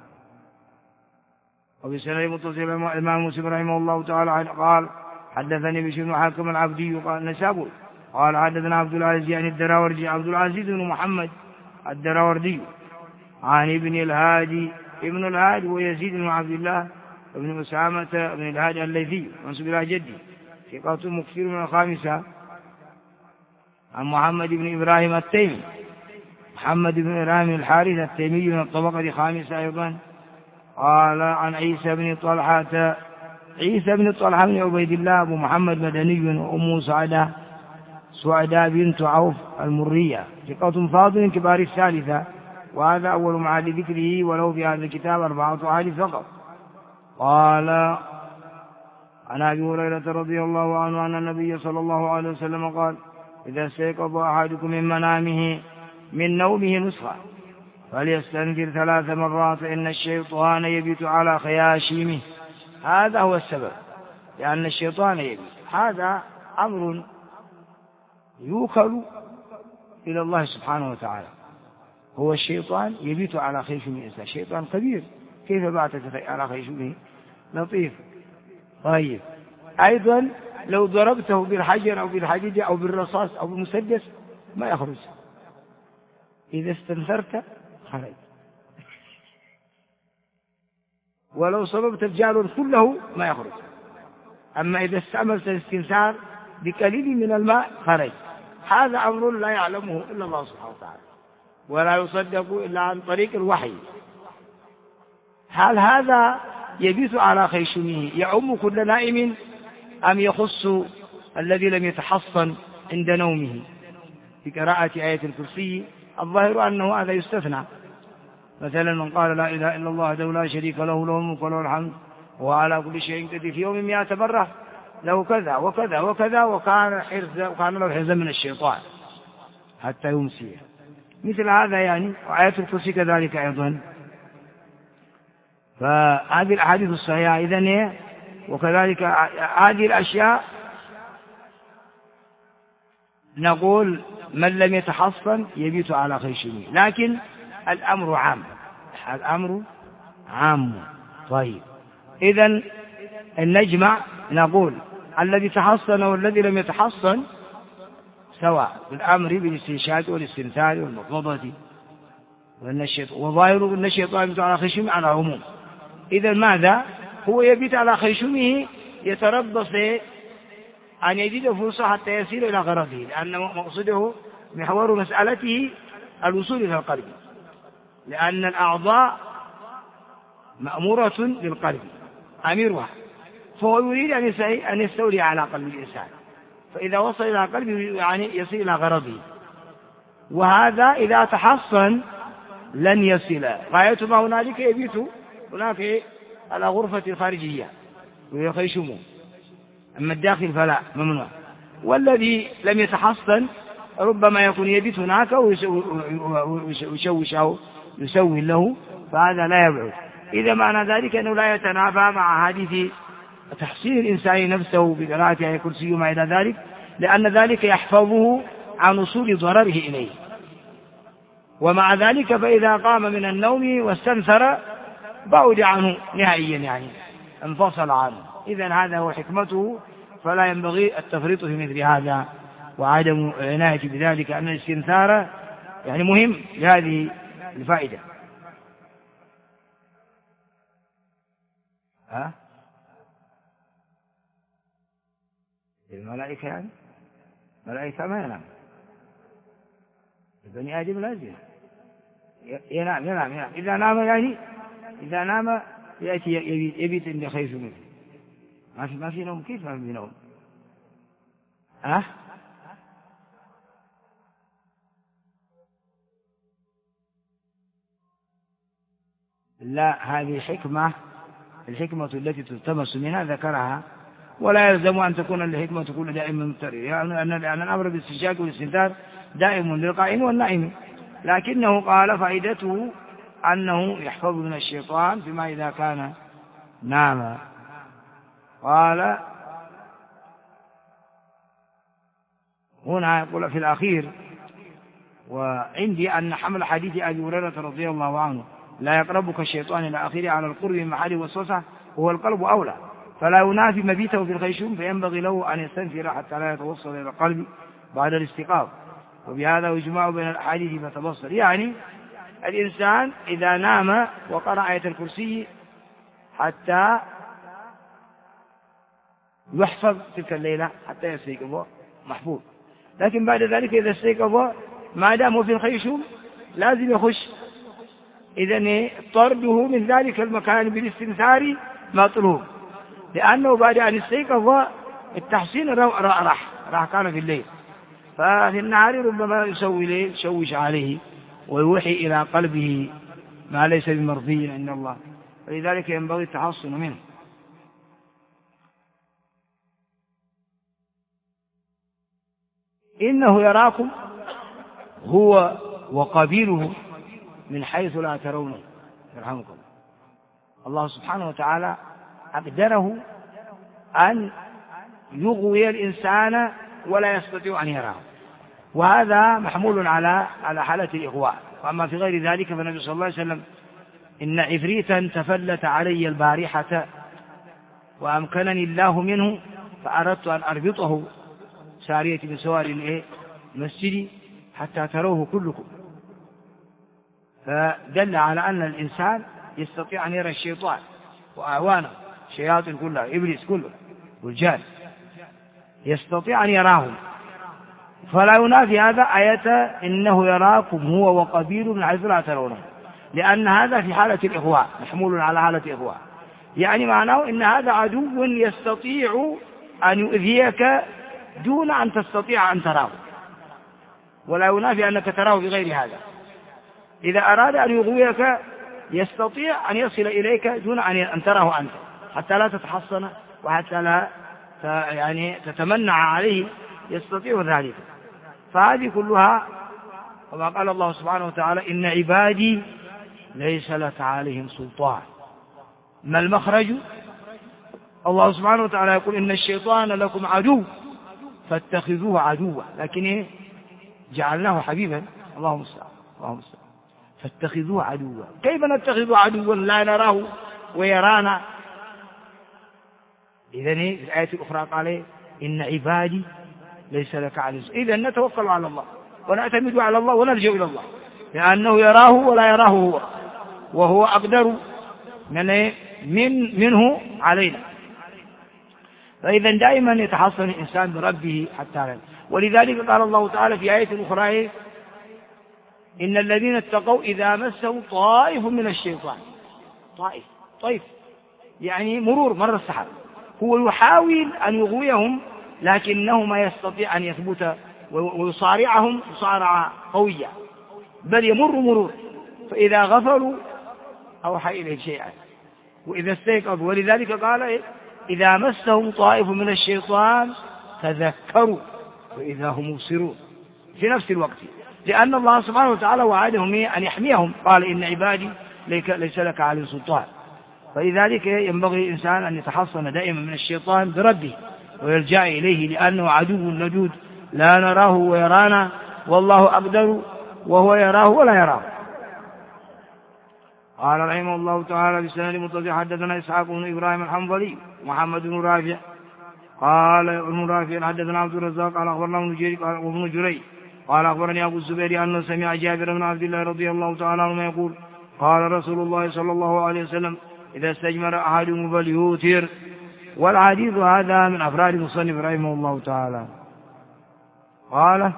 B: وبسنة متصل الإمام مسلم رحمه الله تعالى قال حدثني بشر بن حاكم العبدي قال نسابه قال حدثنا عبد العزيز يعني الدراوردي عبد العزيز بن محمد الدراوردي عن ابن الهادي ويزيد بن عبد الله بن أسامة بن الهادي الليثي منسوب إلى جدي ثقة مكثر من الخامسة عن محمد بن إبراهيم التيمي محمد بن إبراهيم الحارث التيمي من الطبقة الخامسة أيضا. قال عن عيسى بن طلحة بن عبيد الله أبو محمد مدني وأم سعداء بنت عوف المرية ثقة فاضل كبار الثالثة، وهذا أول معاد ذكره ولو في هذا الكتاب 4 أحاديث فقط. قال عن أبي هريرة رضي الله عنه أن النبي صلى الله عليه وسلم قال إذا استيقظ أحدكم من نومه نسخة فليستنفر 3 مرات فإن الشيطان يبيت على خياشيمه. هذا هو السبب، لأن الشيطان يبيت. هذا أمر يوكل إلى الله سبحانه وتعالى. هو الشيطان يبيت على خيشوم الإنسان، شيطان كبير كيف باتت على خيشومه؟ لطيف. طيب أيضا لو ضربته بالحجر أو بالحديد أو بالرصاص أو بالمسدس ما يخرج، إذا استنثرت خرج. ولو صببت الجار كله ما يخرج. أما إذا استعملت الاستنثار بقليل من الماء خرج. هذا أمر لا يعلمه إلا الله سبحانه وتعالى ولا يصدق إلا عن طريق الوحي. هل هذا يبيت على خيشومه يعم كل نائم أم يخص الذي لم يتحصن عند نومه بقراءة آية الكرسي؟ الظاهر أنه هذا يستثنى. مثلا من قال لا إله إلا الله وحده لا شريك له له الملك وله الحمد وهو على كل شيء قدير في يوم 100 مرة له كذا وكذا وكذا وكان له حرزا من الشيطان حتى يمسيه. مثل هذا يعني، وآية الكرسي كذلك أيضا. فهذه الأحاديث الصحيحة إذن وكذلك هذه الأشياء نقول من لم يتحصن يبيت على خيشومه، لكن الأمر عام. طيب إذن النجمع نقول الذي تحصن والذي لم يتحصن سواء بالأمر بالاستنشاق والاستنثار والمضمضة وظاهر أن الشيطان يبيت على خيشومه على عموم. إذن ماذا؟ هو يبيت على خيشومه يتربص أن يجد فرصة حتى يصل إلى غرضه، لأن مقصده محور مسألته الوصول إلى القلب، لأن الأعضاء مأمورة للقلب أميرها، فهو يريد أن يستولي على قلب الإنسان. فإذا وصل إلى قلبه يعني يصل إلى غرضه. وهذا إذا تحصن لن يصل، غاية ما هنالك يبيت هناك على غرفة الخارجية ويخيشمه، أما الداخل فلا ممنوع. والذي لم يتحصن ربما يكون يبيت هناك ويشوش أو يسوي له، فهذا لا يبعد. إذا معنى ذلك أنه لا يتنافى مع حديث تحصين الإنسان نفسه بقراءة آية الكرسي وما إلى ذلك، لأن ذلك يحفظه عن وصول ضرره إليه. ومع ذلك فإذا قام من النوم واستنثر بعد عنه نهائيا، يعني انفصل عنه. إذن هذا هو حكمته، فلا ينبغي التفريط في مثل هذا وعدم العناية بذلك، أن الاستنثار يعني مهم لهذه الفائدة. الملائكة يعني الملائكة ما ينام، البني آدم لازم ينام. إذا نام يعني إذا نام يأتي يبيت عند خيف منه. ما في نوم. كيف ما في نوم؟ لا، هذه الحكمة التي تلتمس منها ذكرها، ولا يلزم أن تكون الحكمة كل دائما مضطرة، يعني أن الأمر بالاستنشاق والاستنثار دائم للقائم والنائم، لكنه قال فائدته أنه يحفظ من الشيطان فيما إذا كان نام. قال هنا يقول في الأخير: وعندي أن حمل حديث أبي هريرة رضي الله عنه لا يقربك الشيطان إلى آخره على القرب من محل وسوسة وهو القلب أولى، فلا ينافي مبيته في الخيشوم، فينبغي له أن يستنفر حتى لا يتوصل إلى القلب بعد الاستيقاظ. وبهذا يجمع بين الأحاديث فتبصر، يعني الإنسان إذا نام وقرأ آية الكرسي حتى يحفظ تلك الليلة حتى يستيقظ محفوظ، لكن بعد ذلك إذا استيقظ ما دام في الخيشوم لازم يخش. إذن طرده من ذلك المكان بالاستنثار مطلوب، لأنه بعد أن استيقظ التحسين راح كان في الليل، ففي النهار ربما يشوش عليه ويوحي إلى قلبه ما ليس بمرضي عند الله، فلذلك ينبغي التحصن منه. إنه يراكم هو وقبيله من حيث لا ترونه. يرحمكم الله سبحانه وتعالى أقدره أن يغوي الإنسان ولا يستطيع أن يراه، وهذا محمول على حالة الإغواء. وأما في غير ذلك فالنبي صلى الله عليه وسلم: إن عفريتا تفلت علي البارحة وأمكنني الله منه فأردت أن أربطه سارية من سوار المسجد حتى تروه كلكم. فدل على أن الإنسان يستطيع أن يرى الشيطان وأعوانه، شياطين كلها، إبليس كله والجان، يستطيع أن يراهم. فلا ينافي هذا آية إنه يراكم هو وقبيله من حيث لا ترونه، لأن هذا في حالة الإغواء، محمول على حالة إغواء، يعني معناه إن هذا عدو يستطيع أن يؤذيك دون أن تستطيع أن تراه، ولا ينافي أنك تراه بغير هذا. إذا أراد أن يغويك يستطيع أن يصل إليك دون أن تراه أنت، حتى لا تتحصن وحتى لا يعني تتمنع عليه، يستطيع ذلك. فهذه كلها وما قال الله سبحانه وتعالى: إن عبادي ليس لك عليهم سلطان. ما المخرج؟ الله سبحانه وتعالى يقول: إن الشيطان لكم عدو فاتخذوه عدوا، لكن جعلناه حبيبا. اللهم المستعان. فاتخذوه عدوا. كيف نتخذ عدوا لا نراه ويرانا؟ إذن في الآية الأخرى قال: إن عبادي ليس لك عليهم. إذن نتوكل على الله ونعتمد على الله ونلجأ إلى الله، لأنه يراه ولا يراه هو، وهو أقدر منه علينا. فإذا دائما يتحصن الإنسان بربه حتى. ولذلك قال الله تعالى في آية أخرى: إن الذين اتقوا إذا مسهم طائف من الشيطان. طائف يعني مر السحاب، هو يحاول أن يغويهم لكنه ما يستطيع أن يثبت ويصارعهم مصارعة قوية، بل يمر مرور، فإذا غفلوا أوحى إليه شيئا وإذا استيقظوا. ولذلك قال إذا مسهم طائف من الشيطان تذكروا وإذا هم مبصرون في نفس الوقت، لأن الله سبحانه وتعالى وعدهم أن يحميهم، قال إن عبادي ليس لك عليهم سلطان. فلذلك ينبغي الإنسان أن يتحصن دائما من الشيطان بربه ويرجع إليه، لأنه عدو لدود لا نراه ويرانا، والله أقدر وهو يراه ولا يراه. قال رحمه الله تعالى بسند متصل حدثنا إسحاق بن إبراهيم الحنظلي محمد بن رافع قال ابن رافع حدثنا عبد الرزاق قال أخبرنا ابن جريج قال أخبرني أبو الزبير أنه سمع جابر بن عبد الله رضي الله تعالى عنه يقول قال رسول الله صلى الله عليه وسلم إذا استجمر أحدهم فليوتر. والحديث هذا من أفراد المصنف رحمه الله تعالى. قال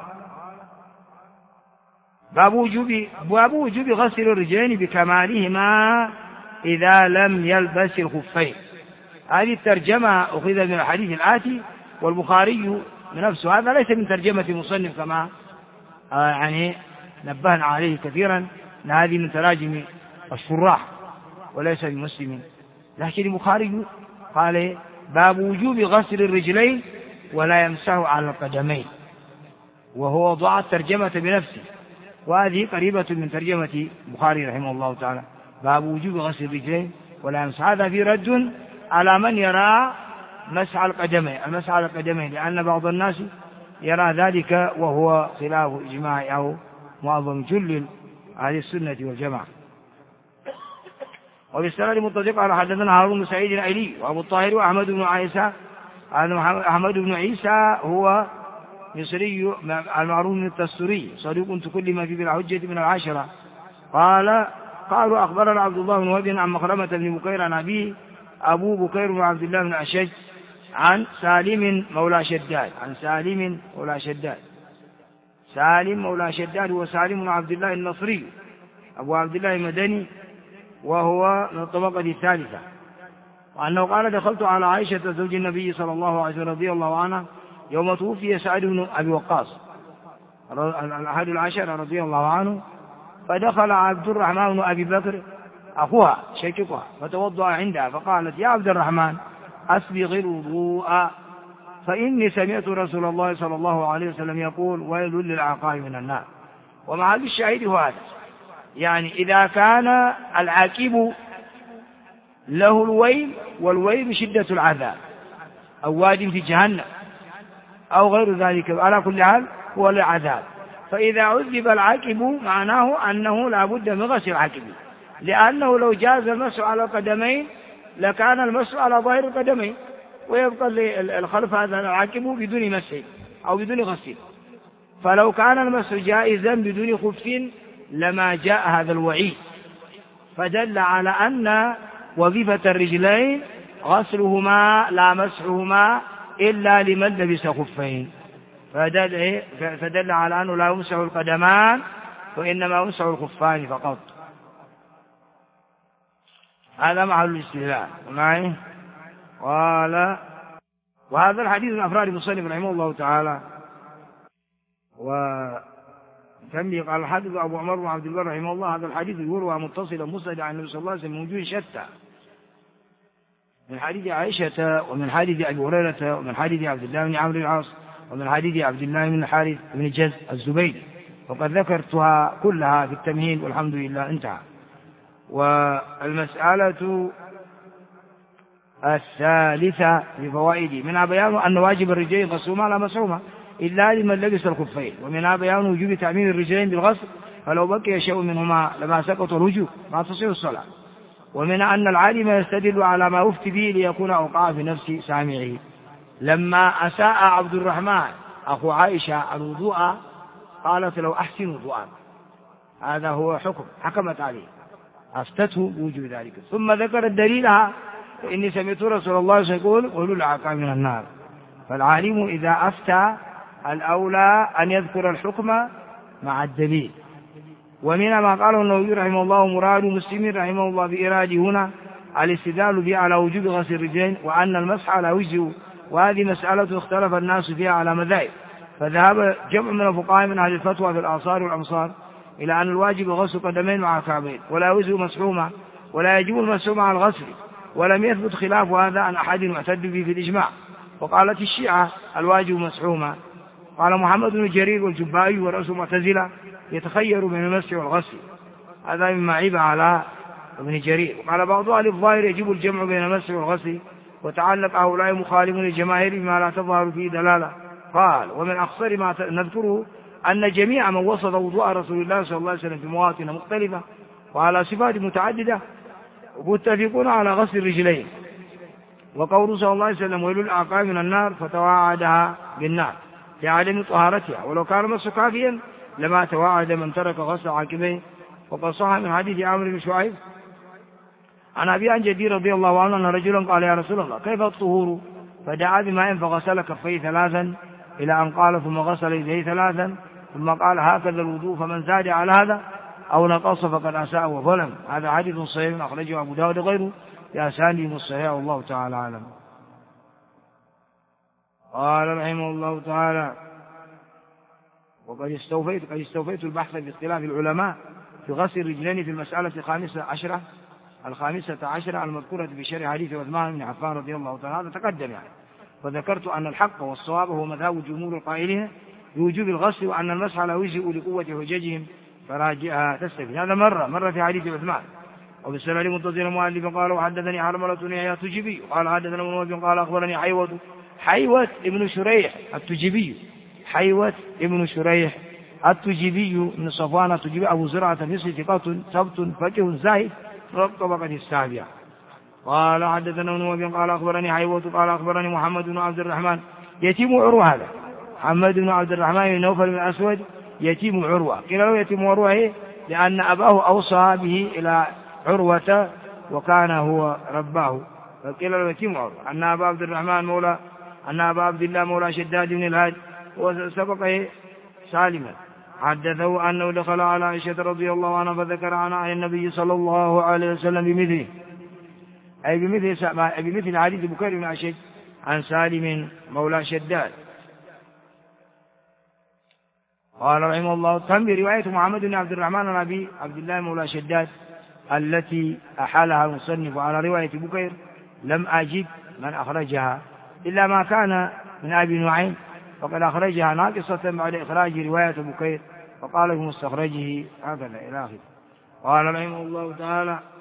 B: باب وجوب غسل الرجلين بكمالهما إذا لم يلبس الخفين. هذه الترجمة أخذ من الحديث الآتي، والبخاري بنفسه هذا ليس من ترجمة مصنف كما يعني نبهنا عليه كثيرا، أن هذه من تراجم الشراح وليس بمسلم، لكن البخاري قال باب وجوب غسل الرجلين ولا يمسح على القدمين، وهو وضع الترجمة بنفسه، وهذه قريبة من ترجمة البخاري رحمه الله تعالى، باب وجوب غسل الرجلين ولا يمسح. هذا في رد على من يرى مسح على القدمين، لأن بعض الناس يرى ذلك وهو خلاف إجماع أو معظم جل أهل السنة والجماعة. وبالسند متصل على حدثنا هارون بن سعيد الأيلي وأبو الطاهر وأحمد بن عيسى. أحمد بن عيسى هو مصري المعروف من التستري صدوق تكلم في بالحجة من العشرة. قالوا أخبرنا عبد الله بن وهب عن مخرمة بن بكير عن أبيه أبو بكير بن عبد الله بن أشج عن سالم مولى شداد هو سالم بن عبد الله النصري أبو عبد الله المدني، وهو من الطبقة الثالثة، وأنه قال دخلت على عائشة زوج النبي صلى الله عليه وسلم رضي الله عنها يوم توفي سعد بن أبي وقاص أحد العشرة رضي الله عنه، فدخل عبد الرحمن بن أبي بكر أخوها شيكها فتوضأ عندها، فقالت يا عبد الرحمن أسبغ الوضوء فإني سمعت رسول الله صلى الله عليه وسلم يقول ويل للعقاب من النار. ومع الشاهد هذا، يعني إذا كان العاقب له الويل، والويل شدة العذاب أو واد في جهنم أو غير ذلك، على كل حال هو العذاب، فإذا عذب العاقب معناه أنه لا بد من غسل العاقب، لأنه لو جاز المسح على القدمين لكان المسح على ظاهر القدمين، ويبقى الخلف هذا العاقب بدون مسح أو بدون غسل. فلو كان المسح جائزا بدون خف لما جاء هذا الوعيد، فدل على أن وظيفة الرجلين غسلهما لا مسحهما إلا لمن لبس خفين، فدل على أنه لا يمسح القدمان وإنما يمسح الخفان فقط. هذا محل الاستدلال معي. قال وهذا الحديث من أفراد المصنف رحمه الله تعالى. وكم قال الحديث أبو عمر بن عبد البر رحمه الله هذا الحديث يروى متصلا مسندا عن النبي صلى الله عليه وسلم من وجوه شتى، من حديث عائشة ومن حديث أبي هريرة ومن حديث عبد الله بن عمرو العاص ومن حديث عبد الله بن الحارث بن جز الزبيدي، وقد ذكرتها كلها في التمهيد والحمد لله انتهى. والمسألة الثالثة بفوائده منها بيان أن واجب الرجلين غسلهما لا مسحهما إلا لمن لبس الخفين، ومنها بيان وجوب تعميم الرجلين بالغسل فلو بقي شيء منهما لما سقط الوجوب ما تصح الصلاة. ومنها أن العالم يستدل على ما أفتي به ليكون أوقع في نفس سامعه. لما أساء عبد الرحمن أخو عائشة الوضوء قالت له أحسن وضوءا، هذا هو حكمت عليه أفتته بوجوب ذلك، ثم ذكر الدليلها فإني سمعت رسول الله يقول قولوا العقاب من النار. فالعالم إذا أفتى الأولى أن يذكر الحكم مع الدليل. ومن ما قاله النووي رحمه الله مراد مسلم رحمه الله بإراده هنا الاستدلال به على وجوب غسل الرجلين، وأن المسح لا يجزئ وهذه مسألة اختلف الناس فيها على مذاهب، فذهب جمع من الفقهاء من أهل الفتوى في الآثار والأمصار إلى أن الواجب غسل قدمين مع الكعبين، ولا يجوز مسحوما، ولا يجوز المسحوم مع الغسل، ولم يثبت خلاف هذا عن أحد يعتد به في الإجماع. وقالت الشيعة الواجب مسحوما. قال محمد بن جرير والجبائي ورأس المعتزلة يتخير بين المسح والغسل، هذا مما عيب على ابن جرير. وقال بعض أهل الظاهر يجب الجمع بين المسح والغسل، وتعلق هؤلاء مخالفون للجماهير بما لا تظهر فيه دلالة. قال ومن أخصر ما نذكره أن جميع من وصف وضوء رسول الله صلى الله عليه وسلم في مواطن مختلفة وعلى صفات متعددة متفقون على غسل الرجلين، وقوله صلى الله عليه وسلم ويل الأعقاب من النار فتواعدها بالنار في عدم طهارتها، ولو كان مسح كافيا لما تواعد من ترك غسل عاقبيه. وقد صح من حديث عمرو بن شعيب عن أبي عن جدير رضي الله عنه أن رجلا قال يا رسول الله كيف الطهور؟ فدعا بماء فغسل كفيه ثلاثا إلى أن قال ثم غسل يديه ثلاثا ثم قال هكذا الوضوء، فمن زاد على هذا أو نقص فقد أساء وظلم. هذا حديث صحيح أخرجه أبو داود وغيره بأسانيد صحيح والله تعالى أعلم. قال رحمه الله تعالى وقد استوفيت البحث في اختلاف العلماء في غسل الرجلين في المسألة الخامسة عشرة المذكورة في شرح حديث عثمان بن عفان رضي الله تعالى، هذا تقدم يعني. وذكرت أن الحق والصواب هو مذهب جمهور القائلين بوجوب الغسل، وأن المسح لا يجزئ لقوة حججهم فراجعها تستفيد. هذا مرة في حديث عثمان. وبالسنة متصل المؤلف قال وحدثني حرملة بن يحيى التجيبي قال حدثنا ابن وهب قال أخبرني حيوة ابن شريح التجيبي، حيوة ابن شريح التجيبي من صفوان التجيبي أبو زرعة المصري ثقة ثبت فقيه زاهد طبقة السابعة. قال حدثنا ابن وهب قال أخبرني حيوة قال أخبرني محمد بن عبد الرحمن يتيم عروة، هذا محمد بن عبد الرحمن بن نوفل بن الأسود يتيم عروة. قيل له يتيم عروة لأن أباه أوصى به إلى عروة وكان هو رباه، فقيل له يتيم عروة. أن أبا عبد الله مولى شداد بن الهاد وسبقه سالما حدثه أنه دخل على عائشة رضي الله عنها فذكر عن النبي صلى الله عليه وسلم بمثله، أي بمثل حديث بكير بن أشج عن سالم مولى شداد. قال رحمه الله تم رواية محمد بن عبد الرحمن عن أبي عبد الله مولى شداد التي أحالها المصنف على رواية بكير لم أجد من أخرجها إلا ما كان من أبي نعيم، وقد أخرجها ناقصة بعد إخراج رواية بكير وقال في مستخرجه هكذا إلى آخره. قال رحمه الله تعالى